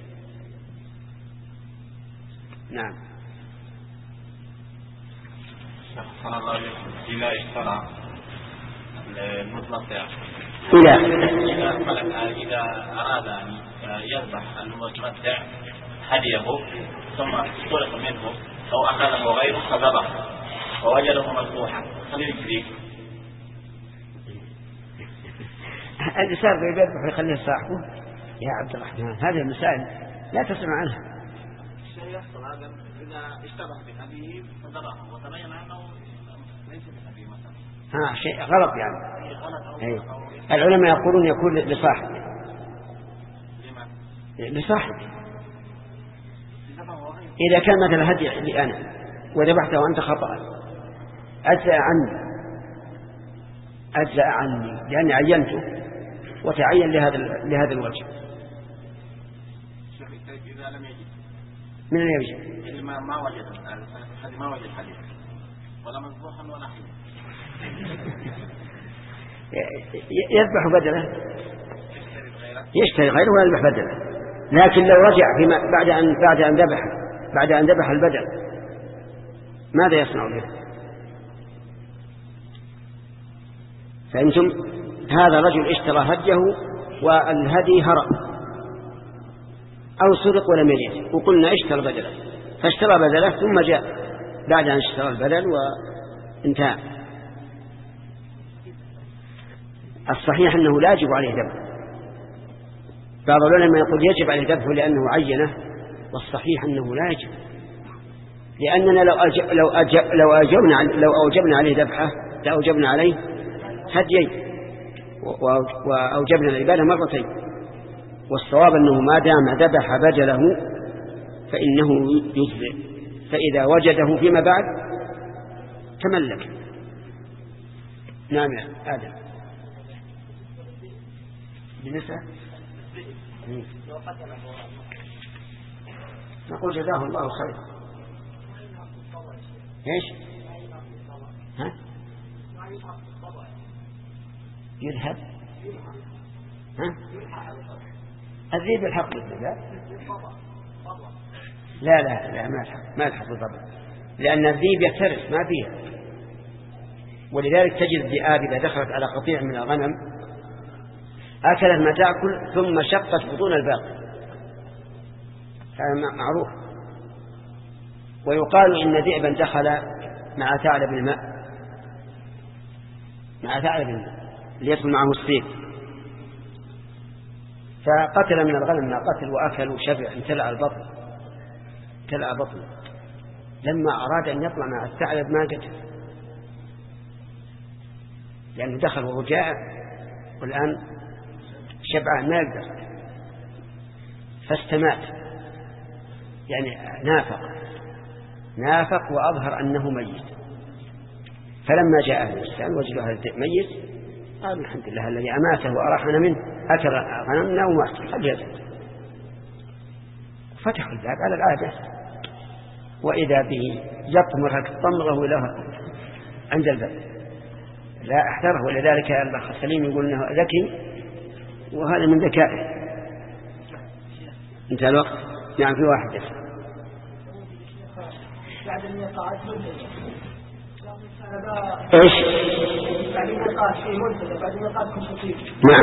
نعم. صلى الله عليه وسلم إذا اشترى المتمتع إذا إذا أراد أن يذبح المتمتع هديه ثم سرق منه أو أخذه غيره فذبح ووجده مذبوحا هل يجزيه؟ الإنسان يذبح ويخليه صاحبه يا عبد الرحمن، هذه المسائل لا تسمع عنها. الشيء يحصل هذا إذا اشتبه بهديه فذبحه وتبين أنه ليس بهديه مثلا. ها شيء غلط يعني. أي. العلماء يقولون يكون لصاحب. لصاحب. إذا كان مثلا هدي لي أنا وذبحته وأنت خطأ أجزأ عني أجزأ عني لأني عينته وتعين لهذا لهذا الوجه. إذا لم يجد من لا يوجد ما ما وجد هذه ما وجد حديث ولا مذبوحا ولا حي يذبح بدله يشتري غيره ويذبح بدله، لكن لو رجع فيما بعد أن بعد أن ذبح بعد أن ذبح البدل ماذا يصنع به؟ فأنتم هذا رجل اشترى هديه والهدي هرب أو سرق ولم يجد وقلنا اشترى بدله فاشترى بدله ثم جاء بعد أن اشترى البدل وانتهى. الصحيح أنه لا يجب عليه ذبح، بعض العلماء يقول يجب عليه ذبحه لأنه عينه، والصحيح أنه لا يجب، لأننا لو أجب لو أجب لو أوجبنا لو أوجبنا عليه ذبحه لأوجبنا عليه هديين وأوجبنا العبادة مرتين، والصواب أنه ما دام ذبح بدله فإنه يجزئ، فإذا وجده فيما بعد تملك. نعم يا آدم بالنسبة نقول جزاه الله خير. ايش ها يذهب ها؟ الذيب الحق لا لا لا, لا ما الحق ما الحق بالضبط، لأن الذيب يفترس ما فيها. ولذلك تجد الذئاب إذا دخلت على قطيع من الغنم أكلت ما تأكل ثم شقت بطون الباقي، هذا معروف. ويقال إن ذئبا دخل مع ثعلب الماء مع ثعلب الماء ليدخل معه السيف، فقتل من الغنم ما قتل وأكل وشبع، امتلأ البطن امتلأ بطنه. لما أراد أن يطلع مع الثعلب ما قتل، لأنه دخل وهو جائع والآن شبعان ما يقدر، فاستمات يعني نافق نافق وأظهر أنه ميت. فلما جاء أهل الإسلام وجدوا هذا الذئب ميت قالوا الحمد لله الذي أماته وأراحنا منه، أكل غنمنا ومات قد يزل. فتحوا الباب على العادة وإذا به يطمر طمره له عند الباب لا احتره. ولذلك الأخ السليم يقول انه ذكي وهذا من ذكائه. انتهى الوقت. نعم في واحد يسأل بعد الميقات ايش بعد الميقات في منتدى بعد الميقات كنت تصيب نعم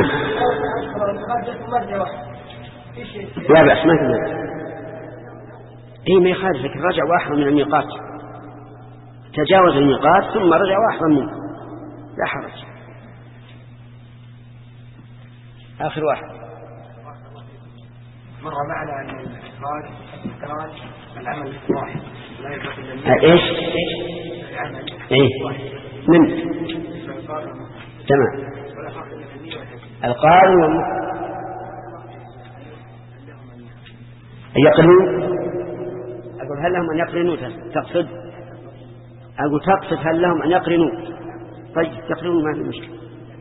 لا بأس ما في ايه ما يخالف لك رجع واحد من الميقات، تجاوز الميقات ثم رجع واحد منه لا حرج. آخر واحد مر معنا أن الإخراج الإخراج العمل واحد لا يدخل إلا إيش إيه من تمام القارن يقرنون. أقول هل لهم أن يقرنوا تقصد أقول تقصد هل لهم أن يقرنوا؟ طيب يقرنون ما في مشكلة.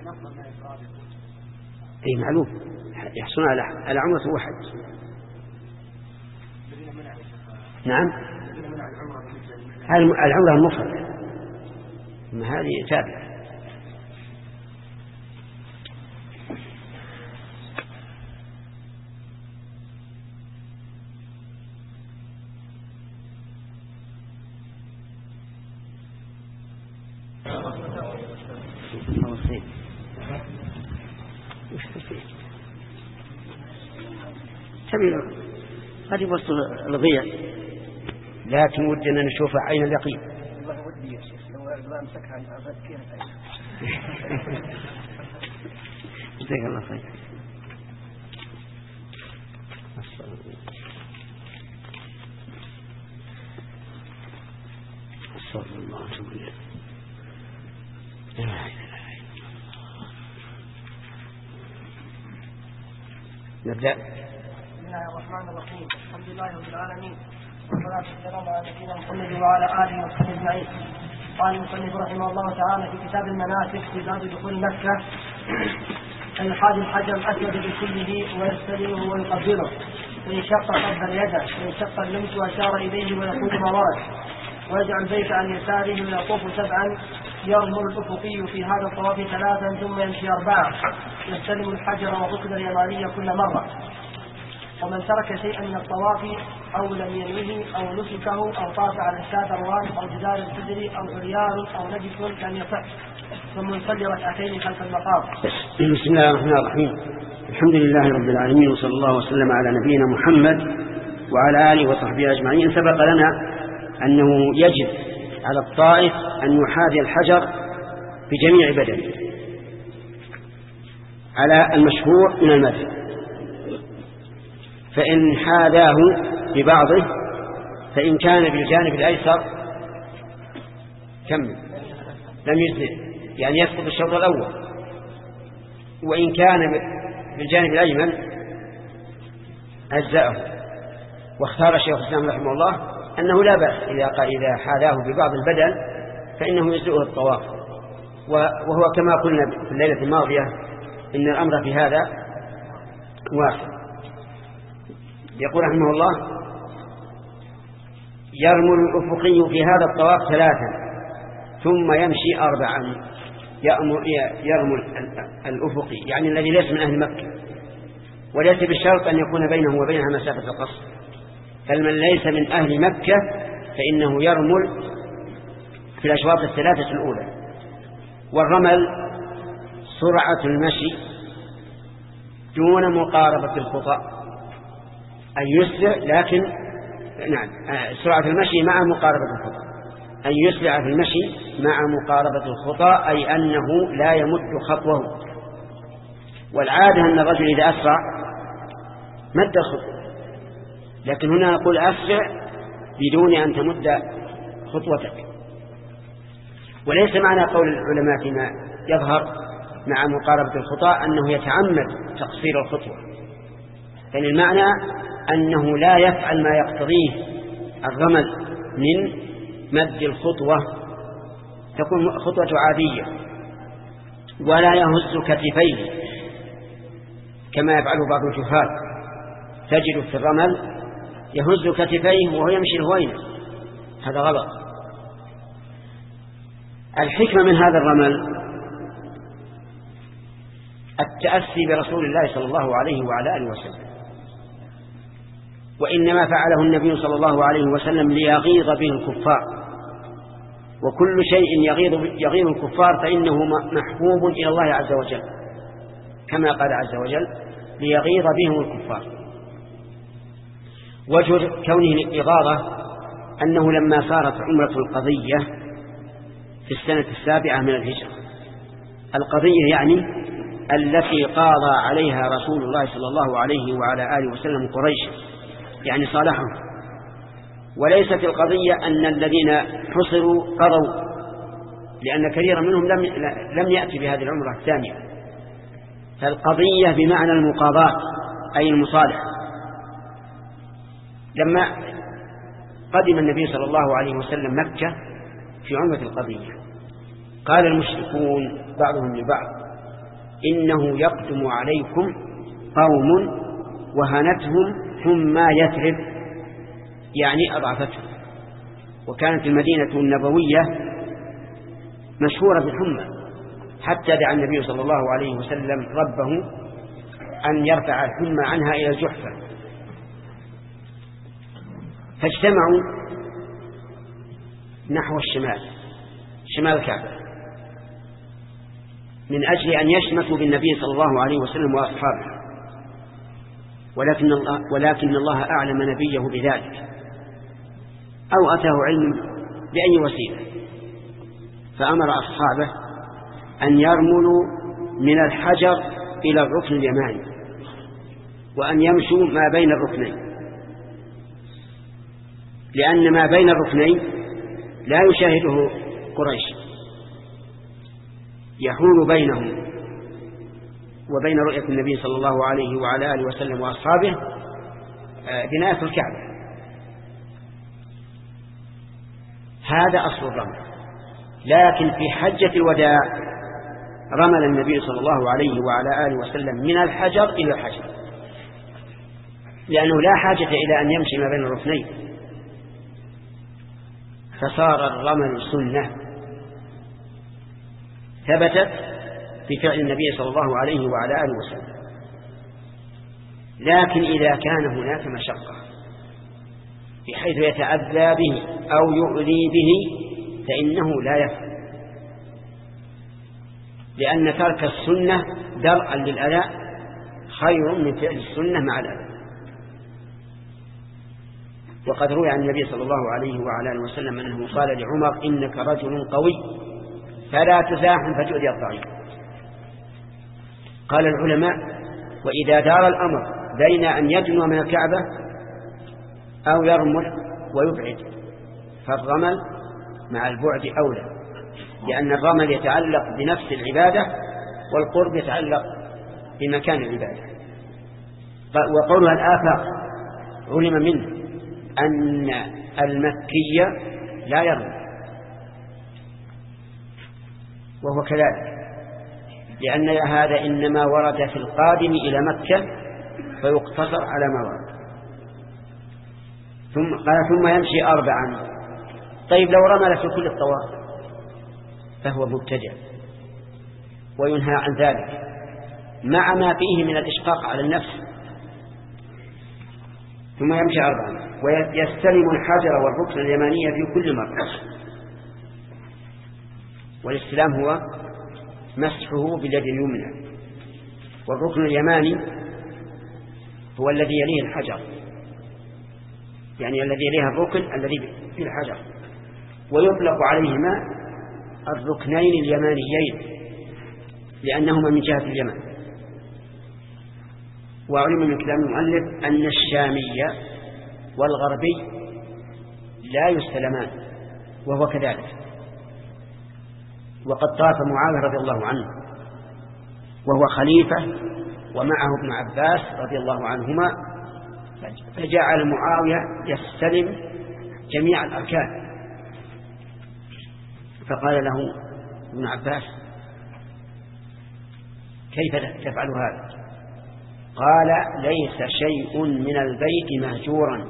أي معلوم يحصلون على عمرة واحد. نعم العمرة المفرد هذه تابعة. تبي قد يبسط الضيع لكن ودنا نشوف عين اليقين. والله ودي يا شيخ لو أرضى أمسكها أذكرها. جزاك الله خير. صلى الله عليه وسلم. نبدأ. بسم الله الرحمن الرحيم. الحمد لله رب العالمين والصلاة والسلام على نبينا محمد وعلى آله وصحبه أجمعين. قال المصنف رحمه الله تعالى في كتاب المناسك في باب دخول مكة أن يحاذي الحجر الأسود بكله ويستلمه ويقبله، فإن شق قبل يده، فإن شق اللمس وأشار إليه ويقول ما ورد، ويجعل البيت عن يساره ويطوف سبعا، يرمل الأفقي في هذا الطواف ثلاثا ثم يمشي أربعة، يستلم الحجر والركن اليماني كل مرة. ومن ترك شيئا من الطواف أو لم ينوه أو نسكه أو طاف على الشاذروان أو جدار الحجر أو عريان أو نجس لم يصح، ثم يصلي ركعتين خلف المقام. بسم الله الرحمن الرحيم. الحمد لله رب العالمين وصلى الله وسلم على نبينا محمد وعلى آله وصحبه أجمعين. سبق لنا أنه يجب على الطائف أن يحاذي الحجر بجميع بدنه على المشهور من المذهب، فإن حاذاه ببعضه فإن كان بالجانب الأيسر كمل لم يجزئ يعني يسقط الشوط الأول، وإن كان بالجانب الأيمن أجزأه. واختار الشيخ الإسلام رحمه الله أنه لا بأس إذا قال إذا حاذاه ببعض البدن فإنه يجزئه الطواف، وهو كما قلنا في الليلة الماضية إن الأمر في هذا واحد. يقول رحمه الله يرمل الأفقي في هذا الطواف ثلاثا ثم يمشي أربعا. يرمل الأفقي يعني الذي ليس من أهل مكة وليس بالشرط أن يكون بينه وبينها مسافة القصر، بل من ليس من أهل مكة فإنه يرمل في الأشواط الثلاثة الأولى. والرمل سرعة المشي دون مقاربة الخطى، أن يسرع لكن نعم سرعة المشي مع مقاربة الخطى، أن يسرع في المشي مع مقاربة الخطى، أي أنه لا يمد خطوه. والعادة أن الرجل إذا أسرع مد الخطوة، لكن هنا نقول أسرع بدون أن تمد خطوتك. وليس معنى قول العلماء فيما يظهر مع مقاربة الخطى أنه يتعمد تقصير الخطوة، بل المعنى أنه لا يفعل ما يقتضيه الرمل من مد الخطوة، تكون خطوة عادية، ولا يهز كتفيه كما يفعل بعض الجهال، تجد في الرمل يهز كتفيه وهو يمشي الهوينة، هذا غلط. الحكمة من هذا الرمل التأسي برسول الله صلى الله عليه وعلى آله وسلم، وإنما فعله النبي صلى الله عليه وسلم ليغيظ به الكفار، وكل شيء يغيظ, يغيظ الكفار فإنه محبوب إلى الله عز وجل، كما قال عز وجل ليغيظ بهم الكفار. وجه كونه الإغاظة أنه لما صارت عمرة القضية في السنة السابعة من الهجرة، القضية يعني التي قاضى عليها رسول الله صلى الله عليه وعلى آله وسلم قريش، يعني صالحهم، وليست القضية أن الذين حصروا قضوا، لأن كثيرا منهم لم لم يأتي بهذه العمرة الثانية، فالقضية بمعنى المقاضاة أي المصالح. لما قدم النبي صلى الله عليه وسلم مكة في عمرة القضية قال المشركون بعضهم لبعض إنه يقدم عليكم قوم وهنتهم حمى يثرب، يعني أضعفتهم، وكانت المدينة النبوية مشهورة بالحمى، حتى دعا النبي صلى الله عليه وسلم ربه أن يرفع الحمى عنها إلى الجحفة، فاجتمعوا نحو الشمال، شمال الكعبة، من أجل أن يشمتوا بالنبي صلى الله عليه وسلم وأصحابه، ولكن الله, ولكن الله أعلم نبيه بذلك، أو أتاه علم بأي وسيلة، فأمر أصحابه أن يرملوا من الحجر إلى الركن اليماني، وأن يمشوا ما بين الركنين، لأن ما بين الركنين لا يشاهده قريش، يحول بينهم وبين رؤية النبي صلى الله عليه وعلى آله وسلم وأصحابه بناية الكعبة. هذا أصل الرمل. لكن في حجة الوداع رمل النبي صلى الله عليه وعلى آله وسلم من الحجر إلى الحجر، لأنه لا حاجة إلى أن يمشي ما بين الركنين، فصار الرمل سنة ثبتت بفعل النبي صلى الله عليه وعلى آله وسلم. لكن إذا كان هناك مشقة بحيث يتأذى به أو يؤذي به فإنه لا يفعل، لأن ترك السنة درءا للأذى خير من فعل السنة مع الأذى. وقد روي عن النبي صلى الله عليه وعلى آله وسلم أنه قال لعمر إنك رجل قوي فلا تزاحم فتؤذي الضعيف. قال العلماء وإذا دار الأمر بين أن يدنو من الكعبة أو يرمل ويبعد فالرمل مع البعد أولى، لأن الرمل يتعلق بنفس العبادة والقرب يتعلق بمكان العبادة. وقولها الآفاق علم منه أن المكية لا يرمل، وهو كذلك، لأن هذا إنما ورد في القادم إلى مكة فيقتصر على ما ورد. ثم قال ثم يمشي أربعا. طيب لو رمل في كل الطواف فهو مبتدع وينهى عن ذلك، مع ما فيه من الإشقاق على النفس ثم يمشي أربعا ويستلم الحجر والركن اليمانية في كل مرة. والاستلام هو مسحه باليد اليمنى، والركن اليماني هو الذي يليه الحجر، يعني الذي يليه الركن الذي في الحجر، ويطلق عليهما الركنين اليمانيين لأنهما من جهة اليمن. وعلم من كلام المؤلف أن الشامي والغربي لا يستلمان، وهو كذلك. وقد طاف معاوية رضي الله عنه وهو خليفة ومعه ابن عباس رضي الله عنهما، فجعل معاوية يستلم جميع الأركان، فقال له ابن عباس كيف تفعل هذا؟ قال ليس شيء من البيت مهجورا.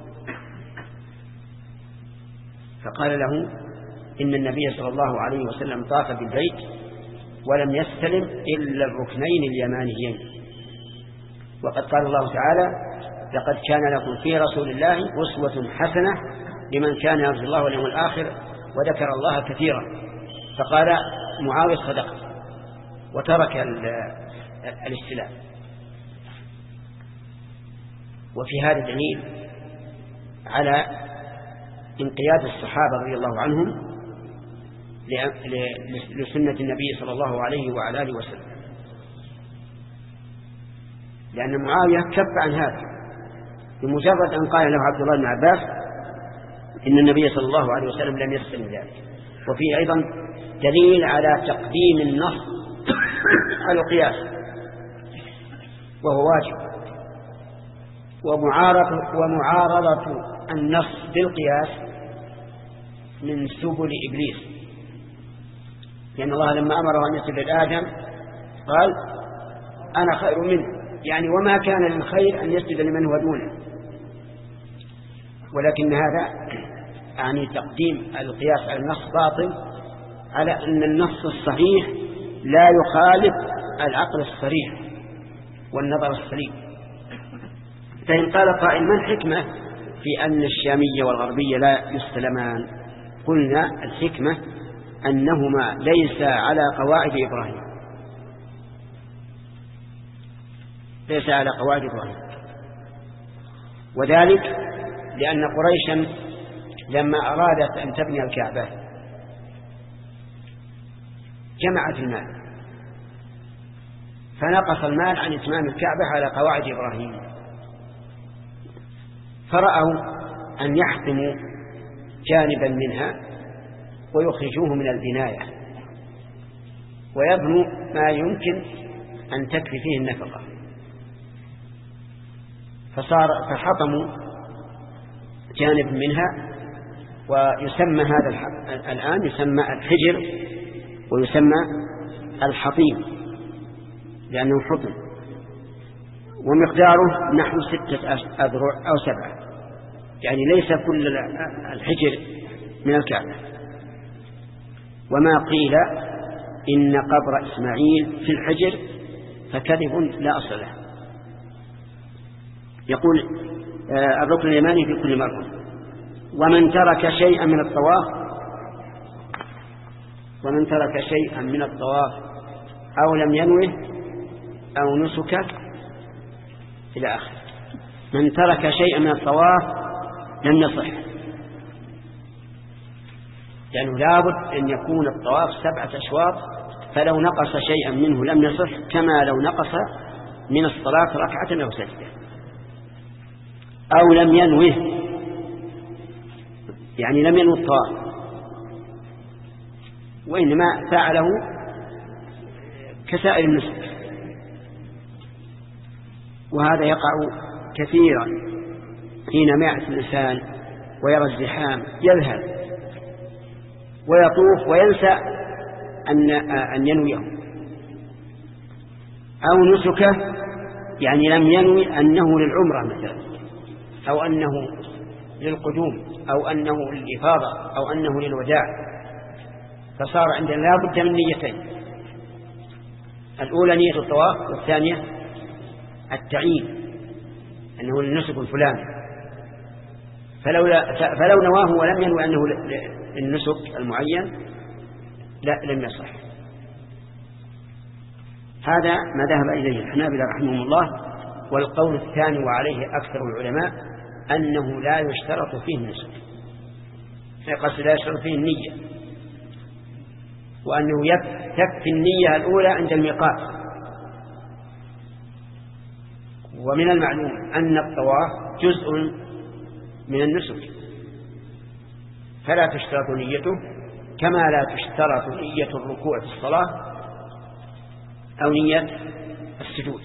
فقال له إن النبي صلى الله عليه وسلم طاف بالبيت ولم يستلم إلا الركنين اليمانيين. وقد قال الله تعالى لقد كان لكم في رسول الله أسوة حسنة لمن كان يرجو الله واليوم الآخر وذكر الله كثيرا. فقال معاوية صدق وترك الاستلام. وفي هذا دليل على انقياد الصحابة رضي الله عنهم لسنة النبي صلى الله عليه وعلى آله وسلم، لأن معاوية كف عن هذا بمجرد أن قال له عبد الله بن عباس إن النبي صلى الله عليه وسلم لم يستلم ذلك. وفيه أيضا دليل على تقديم النص على القياس وهو واجب، ومعارضة, ومعارضة النص بالقياس من سبل إبليس، لأن الله لما أمره أن يسجد لآدم قال أنا خير منه، يعني وما كان للخير أن يسجد لمن هو دونه. ولكن هذا يعني تقديم القياس على النص باطل، على أن النص الصحيح لا يخالف العقل الصريح والنظر السليم. فإن قال قائل ما الحكمة في أن الشامية والغربية لا يستلمان؟ قلنا الحكمة أنهما ليس على قواعد إبراهيم، ليس على قواعد إبراهيم، وذلك لأن قريشا لما أرادت أن تبني الكعبة جمعت المال، فنقص المال عن إتمام الكعبة على قواعد إبراهيم، فرأوا أن يحكموا جانبا منها ويخرجوه من البناية ويبنوا ما يمكن أن تكفي فيه النفقة، فصار فحطموا جانب منها، ويسمى هذا الآن يسمى الحجر ويسمى الحطيم لأنه حطم، ومقداره نحو ستة أذرع أو سبعة، يعني ليس كل الحجر من الكعبة. وما قيل إن قبر إسماعيل في الحجر فكذب لا أصل له. يقول الركن اليماني في كل مرة. ومن ترك شيئا من الطواف ومن ترك شيئا من الطواف أو لم ينوه أو نسك إلى آخر. من ترك شيئا من الطواف لم يصح، لأنه لابد أن يكون الطواف سبعة أشواط، فلو نقص شيئا منه لم يصح، كما لو نقص من الصلاة ركعة أو سجدة. أو لم ينوه يعني لم ينوه الطواف، وإنما فعله كسائر النسك، وهذا يقع كثيرا حينما يأتي الإنسان ويرى الزحام يذهب ويطوف وينسى أن أن ينويه. أو نسكه يعني لم ينوي أنه للعمرة مثلا، أو أنه للقدوم، أو أنه للإفاضة، أو أنه للوداع، فصار عندنا لا بد من نيتين: الأولى نية الطواف، والثانية التعيين أنه للنسك الفلاني. فلو, فلو نواه ولم ينوي أنه النسك المعين لا لم يصح. هذا ما ذهب إليه الحنابلة رحمهم الله. والقول الثاني وعليه أكثر العلماء أنه لا يشترط فيه النسك، قصد لا يشترط فيه النية، وأنه يكفي النية الأولى عند الميقات. ومن المعلوم أن الطواف جزء من النسك فلا تشترط نيته، كما لا تشترط نية الركوع في الصلاة أو نية السجود.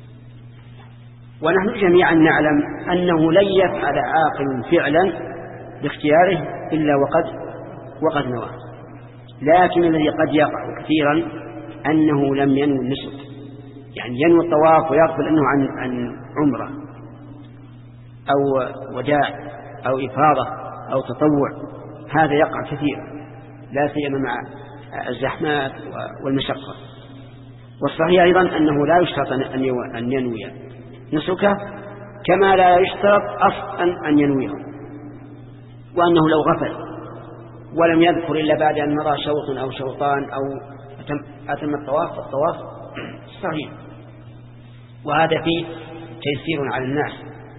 ونحن جميعا نعلم أنه لن يفعل عاقل فعلا باختياره إلا وقد وقد نواه. لكن الذي قد يقع كثيرا أنه لم ينوي النسك، يعني ينوي الطواف ويقبل أنه عن عن عمرة أو وداع أو إفاضة أو تطوع. هذا يقع كثير لا سيما مع الزحمات والمشقة. والصحيح أيضا أنه لا يشترط أن ينوي نسكه، كما لا يشترط أصلا أن ينويه، وأنه لو غفل ولم يذكر إلا بعد أن مضى شوط أو شوطان أو أتم الطواف الطواف صحيح. وهذا فيه تيسير على الناس.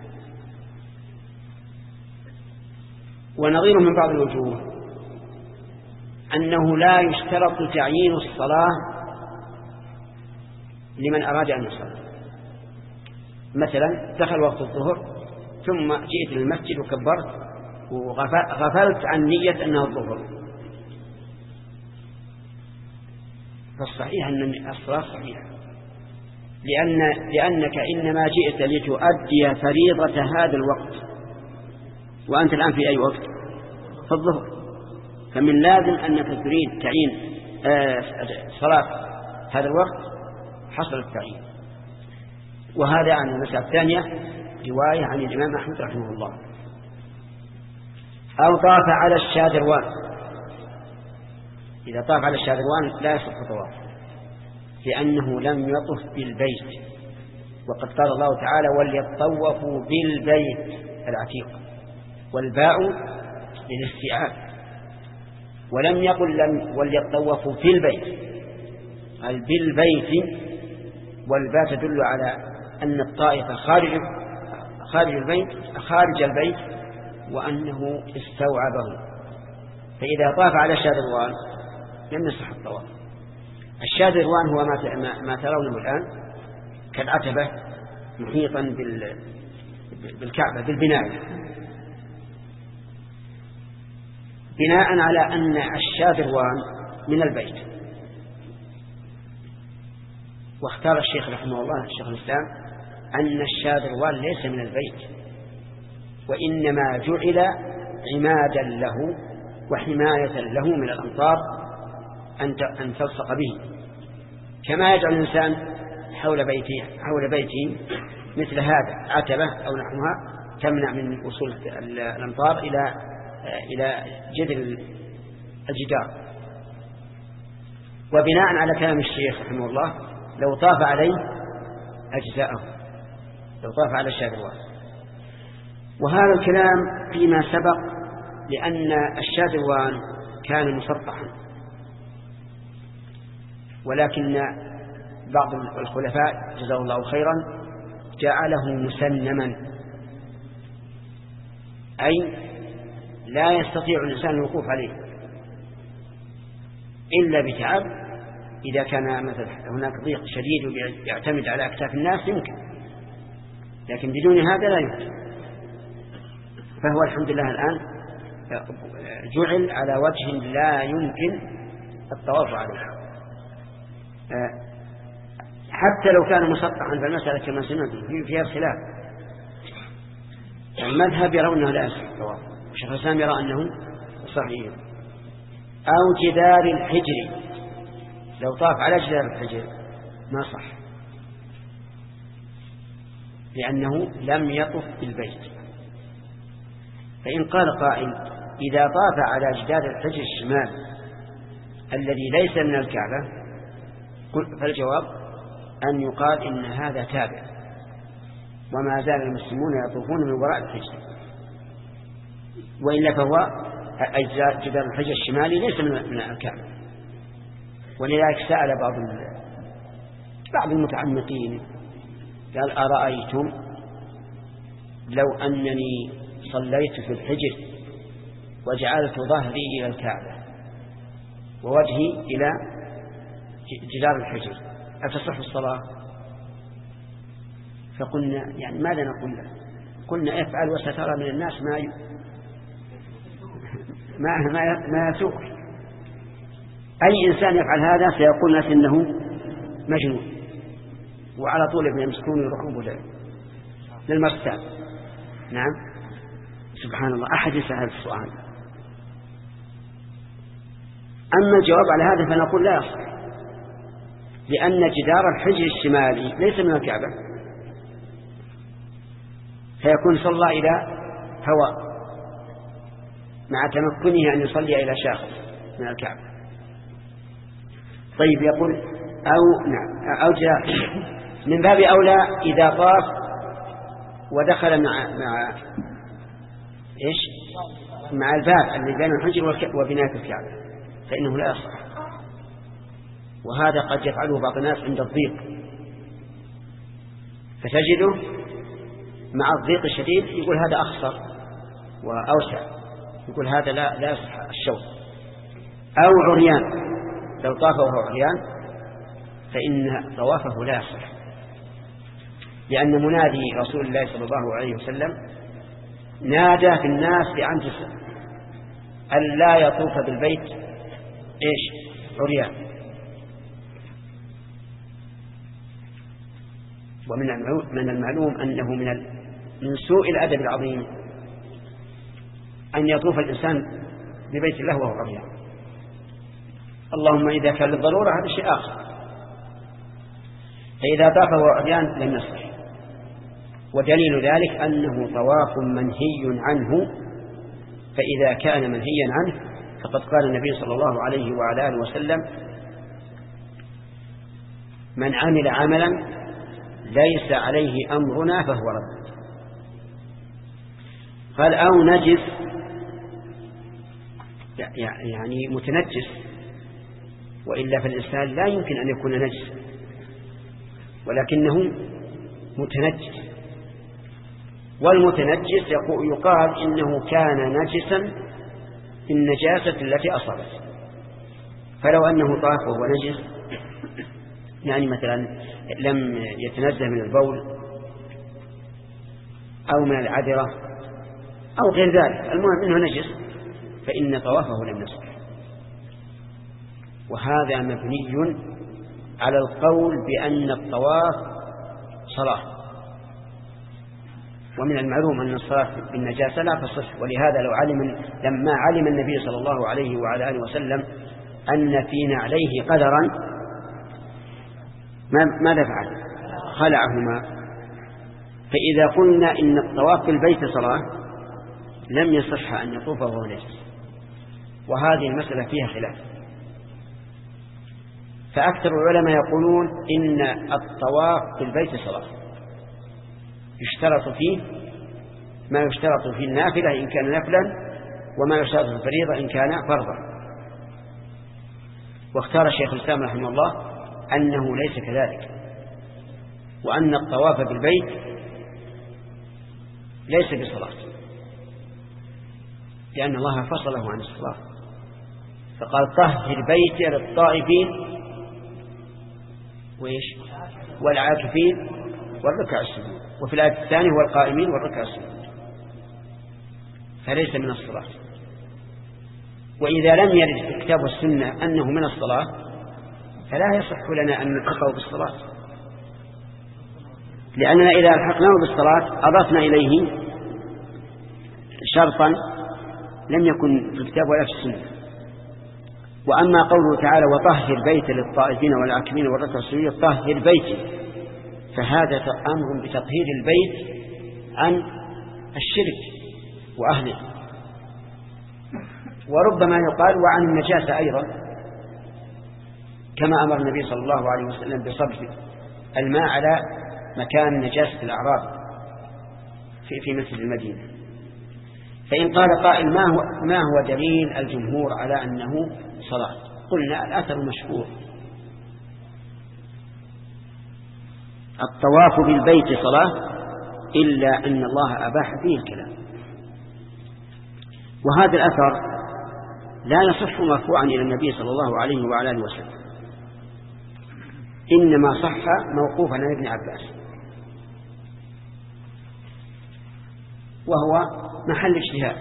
ونظير من بعض الوجوه أنه لا يشترط تعيين الصلاة لمن أراد أن يصلي. مثلا دخل وقت الظهر ثم جئت للمسجد وكبرت وغفلت عن نية أنها الظهر، فالصحيح أن الصلاة صحيحة، لأن لأنك إنما جئت لتؤدي فريضة هذا الوقت، وأنت الآن في أي وقت؟ في الظهر. فمن لازم أنك تريد تعيين صلاة هذا الوقت، حصل التعيين. وهذا عن المسألة الثانية رواية عن الإمام أحمد رحمه الله. أو طاف على الشادروان. إذا طاف على الشادروان لا يصح طواف، لأنه لم يطف بالبيت، وقد قال الله تعالى وليطوفوا بالبيت العتيق، والباء للاستيعاب، ولم يقل لم وليطوفوا في البيت، قال بالبيت، والباء تدل على أن الطائف خارج خارج البيت خارج البيت وأنه استوعبه. فإذا طاف على الشادروان لم يصح الطواف. الشادروان هو ما ما ترونه الآن كالعتبة محيطا بالكعبة بالبناء، بناء على أن الشادروان من البيت. واختار الشيخ رحمه الله الشيخ الإسلام أن الشادروان ليس من البيت، وإنما جعل عمادا له وحماية له من الأمطار أن تلصق به، كما يجعل الإنسان حول بيته حول بيته مثل هذا عتبة أو نحوها تمنع من وصول الأمطار إلى إلى جذر الجدار. وبناء على كلام الشيخ رحمه الله لو طاف عليه أجزاءه، لو طاف على الشادروان. وهذا الكلام فيما سبق لأن الشادروان كان مسطحا، ولكن بعض الخلفاء جزاه الله خيرا جعله مسنما، أي لا يستطيع الإنسان الوقوف عليه إلا بتعب. إذا كان مثلا هناك ضيق شديد ويعتمد على أكتاف الناس يمكن، لكن بدون هذا لا يمكن. فهو الحمد لله الآن جعل على وجه لا يمكن الطواف عليه، حتى لو كان مسطحا. فالمسألة كما سمعتم فيها خلاف. المذهب يرونه لا يصح الطواف، الشيخ الإسلام يرى أنه صحيح. أو جدار الحجر، لو طاف على جدار الحجر ما صح، لأنه لم يطف بالبيت. فإن قال قائل إذا طاف على جدار الحجر الشمال الذي ليس من الكعبة، فالجواب أن يقال إن هذا تابع، وما زال المسلمون يطوفون من وراء الحجر. وإلا فهو جدار الحجر الشمالي ليس من الكعبة. ولذلك سأل بعض بعض المتعمقين قال أرأيتم لو أنني صليت في الحجر وجعلت ظهري إلى الكعبة ووجهي إلى جدار الحجر أتصح الصلاة؟ فقلنا يعني ماذا نقول له؟ قلنا افعل وسترى من الناس ما ي... ما ما ما يسوق. أي إنسان يفعل هذا سيقول الناس إنه مجنون، وعلى طول ابن يمسكون يروحون للمرسال. نعم سبحان الله، أحد يسأل هذا السؤال. أما الجواب على هذا فنقول لا يصح، لأن جدار الحجر الشمالي ليس من الكعبة، فيكون صلى إلى هواء مع تمكنه أن يصلي إلى شاخص من الكعبة. طيب يقول أو نعم أو جدار من باب أولى إذا طاف ودخل مع مع إيش مع الباب اللي بين الحجر وبناية الكعبة فإنه لا يصح. وهذا قد يفعله بعض الناس عند الضيق، فتجده مع الضيق الشديد يقول هذا أخصر وأوسع، يقول هذا لا لا يصح الشوط. أو عريان، لو طاف وهو عريان فإن طوافه لا يصح، لأن منادي رسول الله صلى الله عليه وسلم نادى في الناس بأن أن لا يطوف بالبيت إيش عريان. ومن من المعلوم أنه من من سوء الأدب العظيم أن يطوف الإنسان ببيت الله وهو عريان، اللهم إذا كان للضرورة هذا شيء آخر. فإذا طاف وهو عريان لم يصح. ودليل ذلك أنه طواف منهي عنه، فإذا كان منهيا عنه فقد قال النبي صلى الله عليه وعلى آله وسلم من عمل عملا ليس عليه أمرنا فهو رد. قال أو نجس، يعني متنجس، وإلا فالإنسان لا يمكن أن يكون نجس ولكنه متنجس. والمتنجس يقال إنه كان نجسا النجاسة التي أصابت. فلو أنه طاف وهو نجس، يعني مثلا لم يتنزه من البول أو من العذرة أو غير ذلك، المهم أنه نجس، فإن طوافه لم يصح. وهذا مبني على القول بأن الطواف صلاة، ومن المعلوم أن الصلاة بالنجاسة لا تصح. ولهذا لو علم لما علم النبي صلى الله عليه وعلى آله وسلم أن في نعليه قدرا ماذا فعل؟ خلعهما. فإذا قلنا إن الطواف بالبيت صلاة لم يصح أن يطوف وهو نجس، وهذه المسألة فيها خلاف. فأكثر العلماء يقولون إن الطواف بالبيت صلاة، يشترط فيه ما يشترط في النافلة إن كان نفلا، وما يشترط في الفريضة إن كان فرضا. واختار الشيخ الإسلام رحمه الله أنه ليس كذلك، وأن الطواف بالبيت ليس بصلاة، لأن الله فصله عن الصلاة فقال طهر بيتي للطائفين وإيش والعاكفين والركع السجود، وفي الآية الثانية والقائمين والركع السجود، فليس من الصلاة. وإذا لم يرد في الكتاب والسنة أنه من الصلاة فلا يصح لنا أن نلحقه بالصلاة، لأننا إذا الحقناه بالصلاة أضفنا إليه شرطا لم يكن في الكتاب ولا في السنة. وأما قوله تعالى وطهر بيت للطائفين والعاكفين والركع السجود، طهر بيتي، فهذا أمر بتطهير البيت عن الشرك وأهله. وربما يقال وعن النجاسة أيضا، كما أمر النبي صلى الله عليه وسلم بصب الماء على مكان نجاسة الأعراب في في مسجد المدينة. فإن قال قائل ما هو, ما هو دليل الجمهور على أنه صلاة؟ قلنا الأثر مشهور: الطواف بالبيت صلاة إلا أن الله أباح فيه الكلام. وهذا الأثر لا يصح مرفوعا إلى النبي صلى الله عليه وعلى آله وسلم، إنما صح موقوفا عن ابن عباس، وهو محل اجتهاد.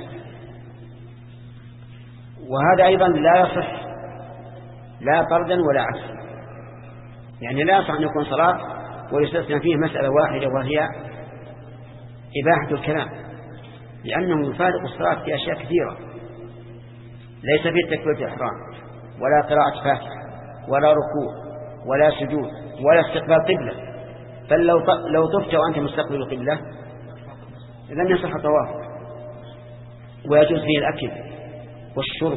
وهذا أيضا لا يصح لا طردا ولا عكسا، يعني لا يصح أن يكون صلاة ويستثنى فيه مسألة واحدة وهي إباحة الكلام، لأنه يفارق الصلاة في أشياء كثيرة، ليس فيه تكبيرة الإحرام ولا قراءة فاتحة ولا ركوع ولا سجود ولا استقبال قبلة، بل لو لو طفت وأنت مستقبل القبلة لم يصح طوافك، ويجوز فيه الأكل والشرب،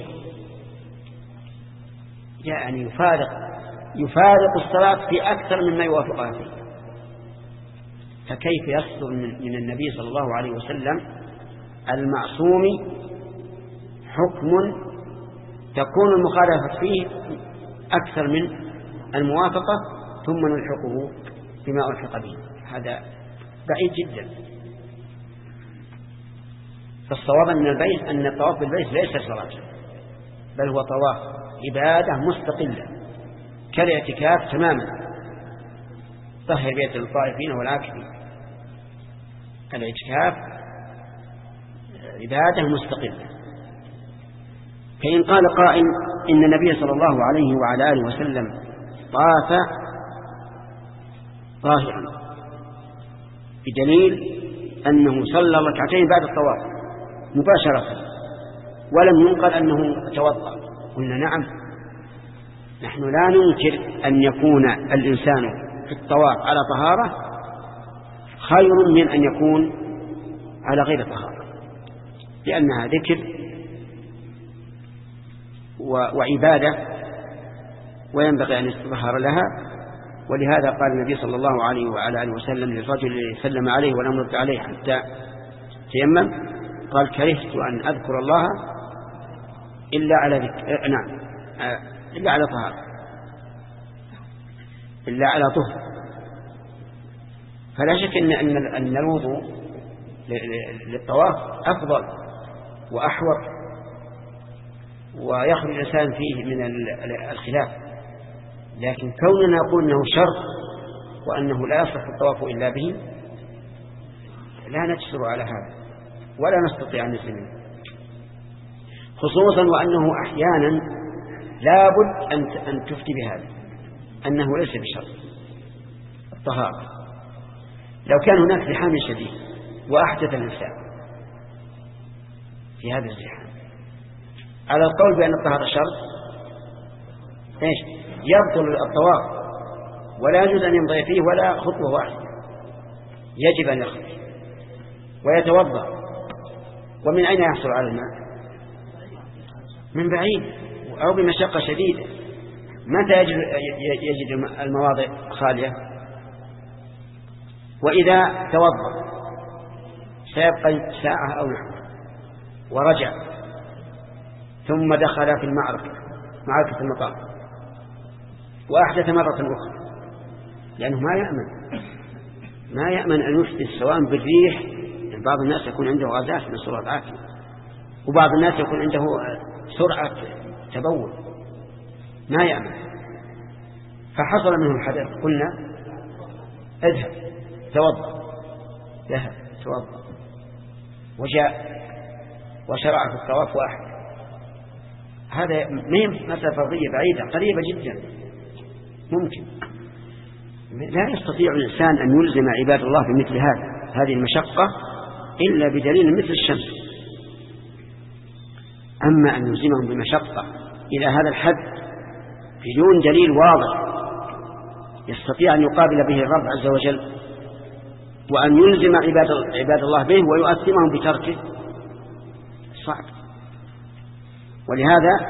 يعني يفارق يفارق الصلاة في أكثر مما يوافقها فيه. فكيف يصدر من النبي صلى الله عليه وسلم المعصوم حكم تكون المخالفة فيه أكثر من الموافقة ثم نلحقه بما ألحق به؟ هذا بعيد جدا. فالصواب أن البيت أن الطواف بالبيت ليس صلاة، بل هو طواف عبادة مستقلة كالاعتكاف تماما. طهر بيت للطائفين والعاكفين، الاعتكاف عبادة مستقلة. فإن قال قائل إن النبي صلى الله عليه وعلى آله وسلم طاف طاهرا بدليل أنه صلى ركعتين بعد الطواف مباشرة ولم ينقل أنه توضأ، قلنا نعم، نحن لا ننكر أن يكون الإنسان في الطواف على طهارة خير من أن يكون على غير طهارة، لأنها ذكر وعبادة وينبغي أن يستظهر لها. ولهذا قال النبي صلى الله عليه وعلى آله وسلم للرجل الذي سلم عليه ولم يرد عليه حتى تيمم، قال: كرهت أن أذكر الله إلا على ذكر نعم إلا على طهارة إلا على طهر. فلا شك أن أن الوضوء للطواف أفضل وأحوط ويخرج الإنسان فيه من الخلاف، لكن كوننا نقول أنه شرط وأنه لا يصح الطواف إلا به لا نجسر على هذا ولا نستطيع أن نسلم، خصوصا وأنه أحيانا لابد أن تفتي بهذا أنه ليس بشرط الطهارة. لو كان هناك زحام شديد وأحدث الإنسان في هذا الزحام على القول بأن الطهارة شرط، إيش يبطل الطواف ولا يجوز أن يمضي فيه ولا خطوة واحدة، يجب أن يخرج ويتوضأ. ومن أين يحصل على الماء؟ من بعيد أو بمشقة شديدة. متى يجد, يجد المواضع خالية؟ وإذا توضأ سيبقى ساعة أو نحو ورجع ثم دخل في المعركة معركة المطار وأحدث مرة أخرى، لأنه ما يأمن ما يأمن أن يحدث سواء بالريح، يعني بعض الناس يكون عنده غازات من سرعة عاكفة، وبعض الناس يكون عنده سرعة تبول، ما يأمن. فحصل منه الحدث، قلنا اذهب توضأ، ذهب توضأ وجاء وشرع في الطواف واحد. هذا مهم مسألة فرضية بعيدة قريبة جدا، ممكن لا يستطيع الإنسان أن يلزم عباد الله بمثل هذا هذه المشقة إلا بدليل مثل الشمس. أما أن يلزمهم بمشقة إلى هذا الحد بدون دليل واضح يستطيع أن يقابل به الرب عز وجل وأن يلزم عباد, عباد الله به ويؤثمهم بتركه صعب. ولهذا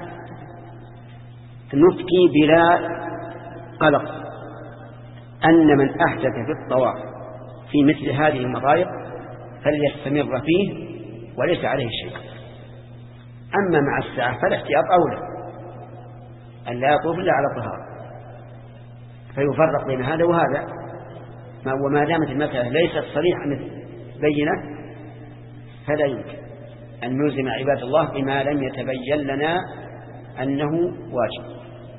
نفتي بلا قلق أن من أحدث في الطواف في مثل هذه المضايق فليستمر فيه وليس عليه شيء. أما مع الساعة فالاحتياط أولى أن لا يطوف إلا على طهارة، فيفرق بين هذا وهذا. وما دامت المسألة ليست صريحة بينة فلا يمكن أن نلزم عباد الله بما لم يتبين لنا أنه واجب.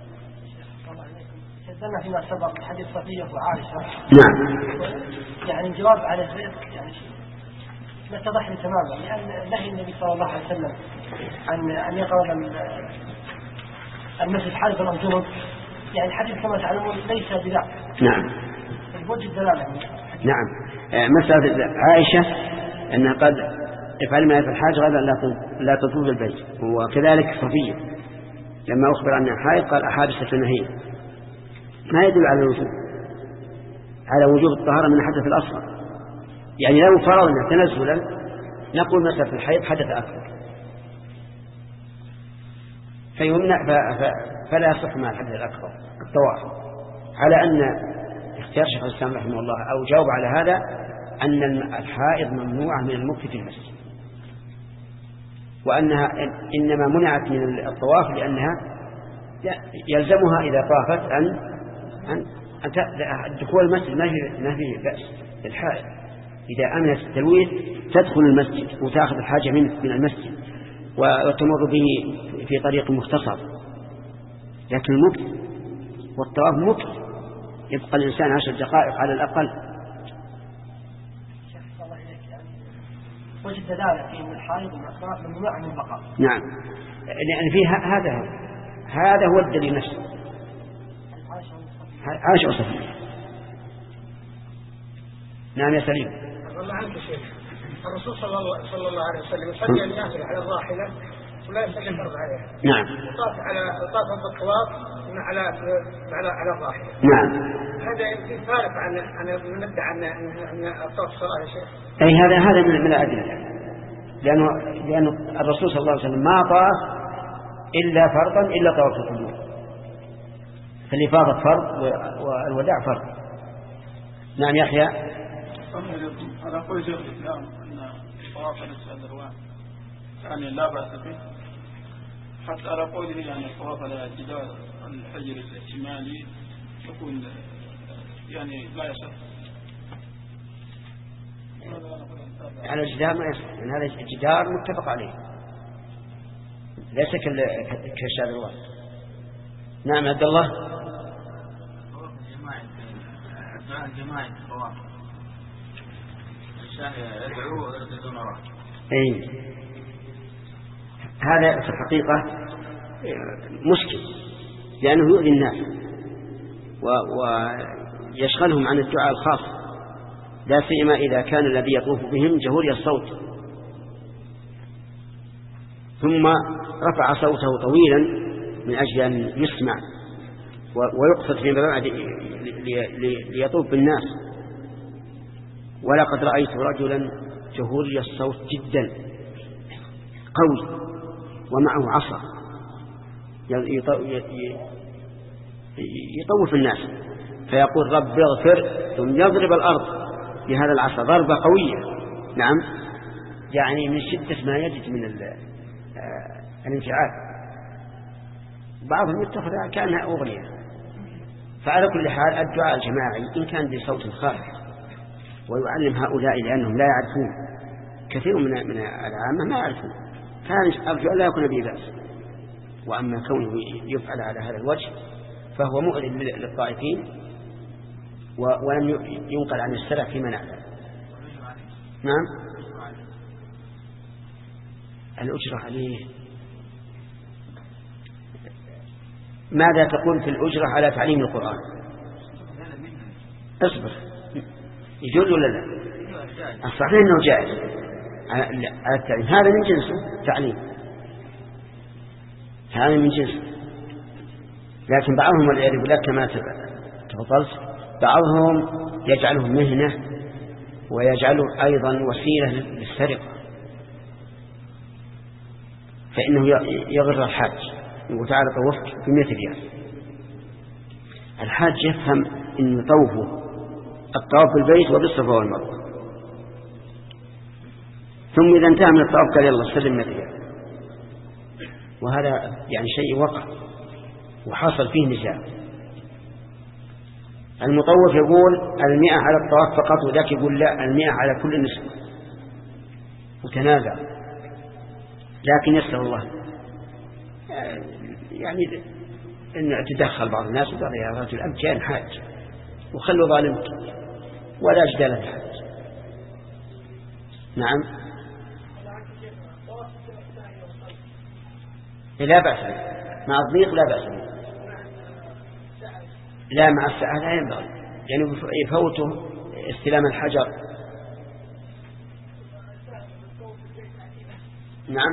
تكلمنا فيما سبق حديث صفية وعائشة. نعم. يعني الجواب على ذلك يعني لا اتضح لي تماما، لأن نهي النبي صلى الله عليه وسلم عن أن يقرب المسجد حالفا أو جنب، يعني الحديث كما تعلمون ليس بذاك. نعم. الوجه الدلالة. نعم. مسألة عائشة أنها قد افعل ما يفعل الحاج غدا لا تطوف البيت، وكذلك صفية لما أخبر عنها حائض قال أحادثة نهي، ما يدل على الوجوب على وجوب الطهارة من حدث الأصغر. يعني لو فرضنا تنزلا نقول مسألة الحيض حدث أكبر فيمنع فلا يصح مع الحدث الأكبر الطواف، على أن اختيار شيخ الإسلام رحمه الله أو جاوب على هذا أن الحائض ممنوعة من المكث في المسجد، وأنها إنما منعت من الطواف لأنها يلزمها إذا طافت أن أن دخول المسجد ما في ما في بأس للحائض إذا أمنت التلويث تدخل المسجد وتأخذ الحاجة منه من المسجد وتمر به في طريق مختصر. لكن المكث والطواف مكث يبقى الإنسان عشر دقائق على الأقل. وجد دلالة في الحائض والصلاة ممنوعة من البقاء. نعم، لأن فيها هذا هذا هو الدليل نفسه. عائشة وصفية. نعم يا سليم. والله عنك شيخ، الرسول صلى الله, صلى الله عليه وسلم يصلي النافلة على الراحلة ولا يصلي الفرض عليها. نعم. وطاف على طاف بالطواف على على على الراحلة. نعم. هذا يمكن فارق عن عن ندعي عن أن الطواف صلاة يا شيخ. أي هذا هذا من الأدلة، لأنه لأنه الرسول صلى الله عليه وسلم ما طاف إلا فرضا إلا طواف القدوم، فالإفاضة فرض والوداع فرض. نعم يحيى. على قول شيخ الإسلام أن طواف الأسد الروان يعني لا بأس به، حتى على قوله يعني الطواف على جدار الحجر الشمالي يكون يعني لا يصح على الجدار ما يصح، لأن هذا الجدار متفق عليه ليس كالشاذ. نعم عبد الله. الدعاء الجماعي في الطواف الإنسان يدعو ويرددون وراه. أي هذا في الحقيقة مشكل، لأنه يؤذي الناس ويشغلهم عن الدعاء الخاص، لا سيما إذا كان الذي يطوف بهم جهوري الصوت، ثم رفع صوته طويلا من أجل أن يسمع ويقصد فيما بعد ليطوف بالناس. ولقد رأيت رجلا جهوري الصوت جدا قوي ومعه عصا يطوف الناس فيقول رب اغفر، ثم يضرب الأرض بهذا العصا ضربة قوية. نعم، يعني من شدة ما يجد من الانفعال، بعضهم يتخذها كأنها أغنية. فعلى كل حال الدعاء الجماعي إن كان بصوت خافت ويعلم هؤلاء لأنهم لا يعرفون، كثير من من العامة ما يعرفون، كان أرجو أن لا يكون به بأس. وأما كونه يفعل على هذا الوجه فهو مؤذي للطائفين ولم ينقل عن السلف فيما نعلم. نعم. الأجرة عليه، ماذا تقول في الأجرة على تعليم القرآن؟ اصبر، يجوز ولا لا؟ الصحيح أنه جائز على التعليم، هذا من جنسه تعليم، هذا من جنسه. لكن بعضهم والعياذ بالله كما تفضلت بعضهم يجعله مهنة ويجعله أيضا وسيلة للسرقة، فإنه يغر الحاج وتعالى طوفت بمئة ريال. الحاج يفهم أن طوفه الطواف بالبيت وبالصفا والمروة، ثم إذا انتهى من الطواف قال يلا سلم مدري. وهذا يعني شيء وقع وحصل فيه نزاع. المطوف يقول المئة على الطواف فقط، وذاك يقول لا المئة على كل نسك، وتنازع. لكن يسأل الله يعني أن تدخل بعض الناس وقال يا رجل أنت كان حاج وخلوا ظالمك ولا جدال الحاج. نعم لا بأس مع الضيق، لا بأس لا مع الساعة لا ينبغي، يعني يفوته استلام الحجر. نعم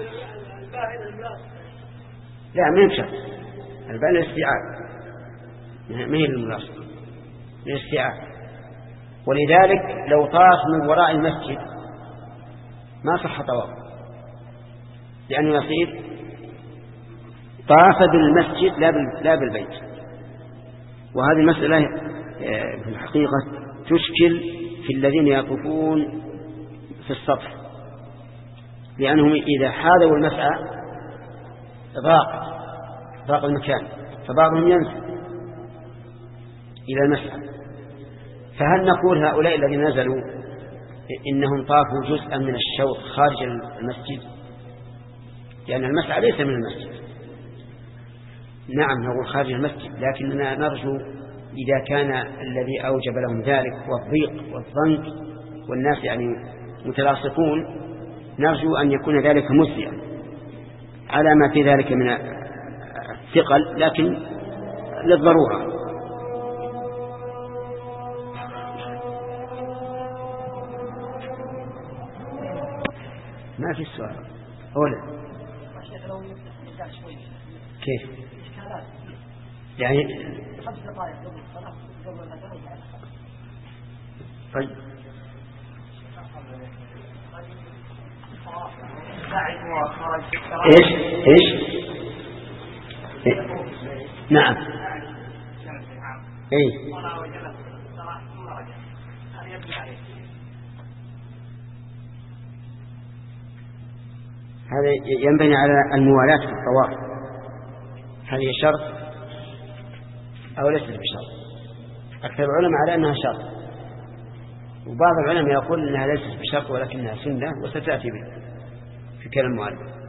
لا ما يمشي الباء الاستيعاب، ما هي الملاصقة الاستيعاب. ولذلك لو طاف من وراء المسجد ما صح طواف، لأنه يصير طاف بالمسجد لا بالبيت. وهذه المسألة في الحقيقة تشكل في الذين يطوفون في السطح، لأنهم إذا حاذوا المسعى ضاق ضاق المكان، فبعضهم ينزل إلى المسعى. فهل نقول هؤلاء الذين نزلوا إنهم طافوا جزءا من الشوط خارج المسجد، لأن المسعى ليس من المسجد؟ نعم نقول خارج المسجد، لكننا نرجو إذا كان الذي أوجب لهم ذلك والضيق والضنك والناس يعني متلاصقون، نرجو أن يكون ذلك مسيئا على ما في ذلك من الثقل، لكن للضرورة. ما في السؤال أولا كيف يعني طيب ايش ايش إيه؟ نعم اي هذا ينبني على الموالاة في الطواف. هل هي شرط أو ليست بشرط؟ أكثر العلماء على أنها شرط، وبعض العلماء يقول أنها ليست بشرط ولكنها سنة، وستأتي في كلام المؤلف.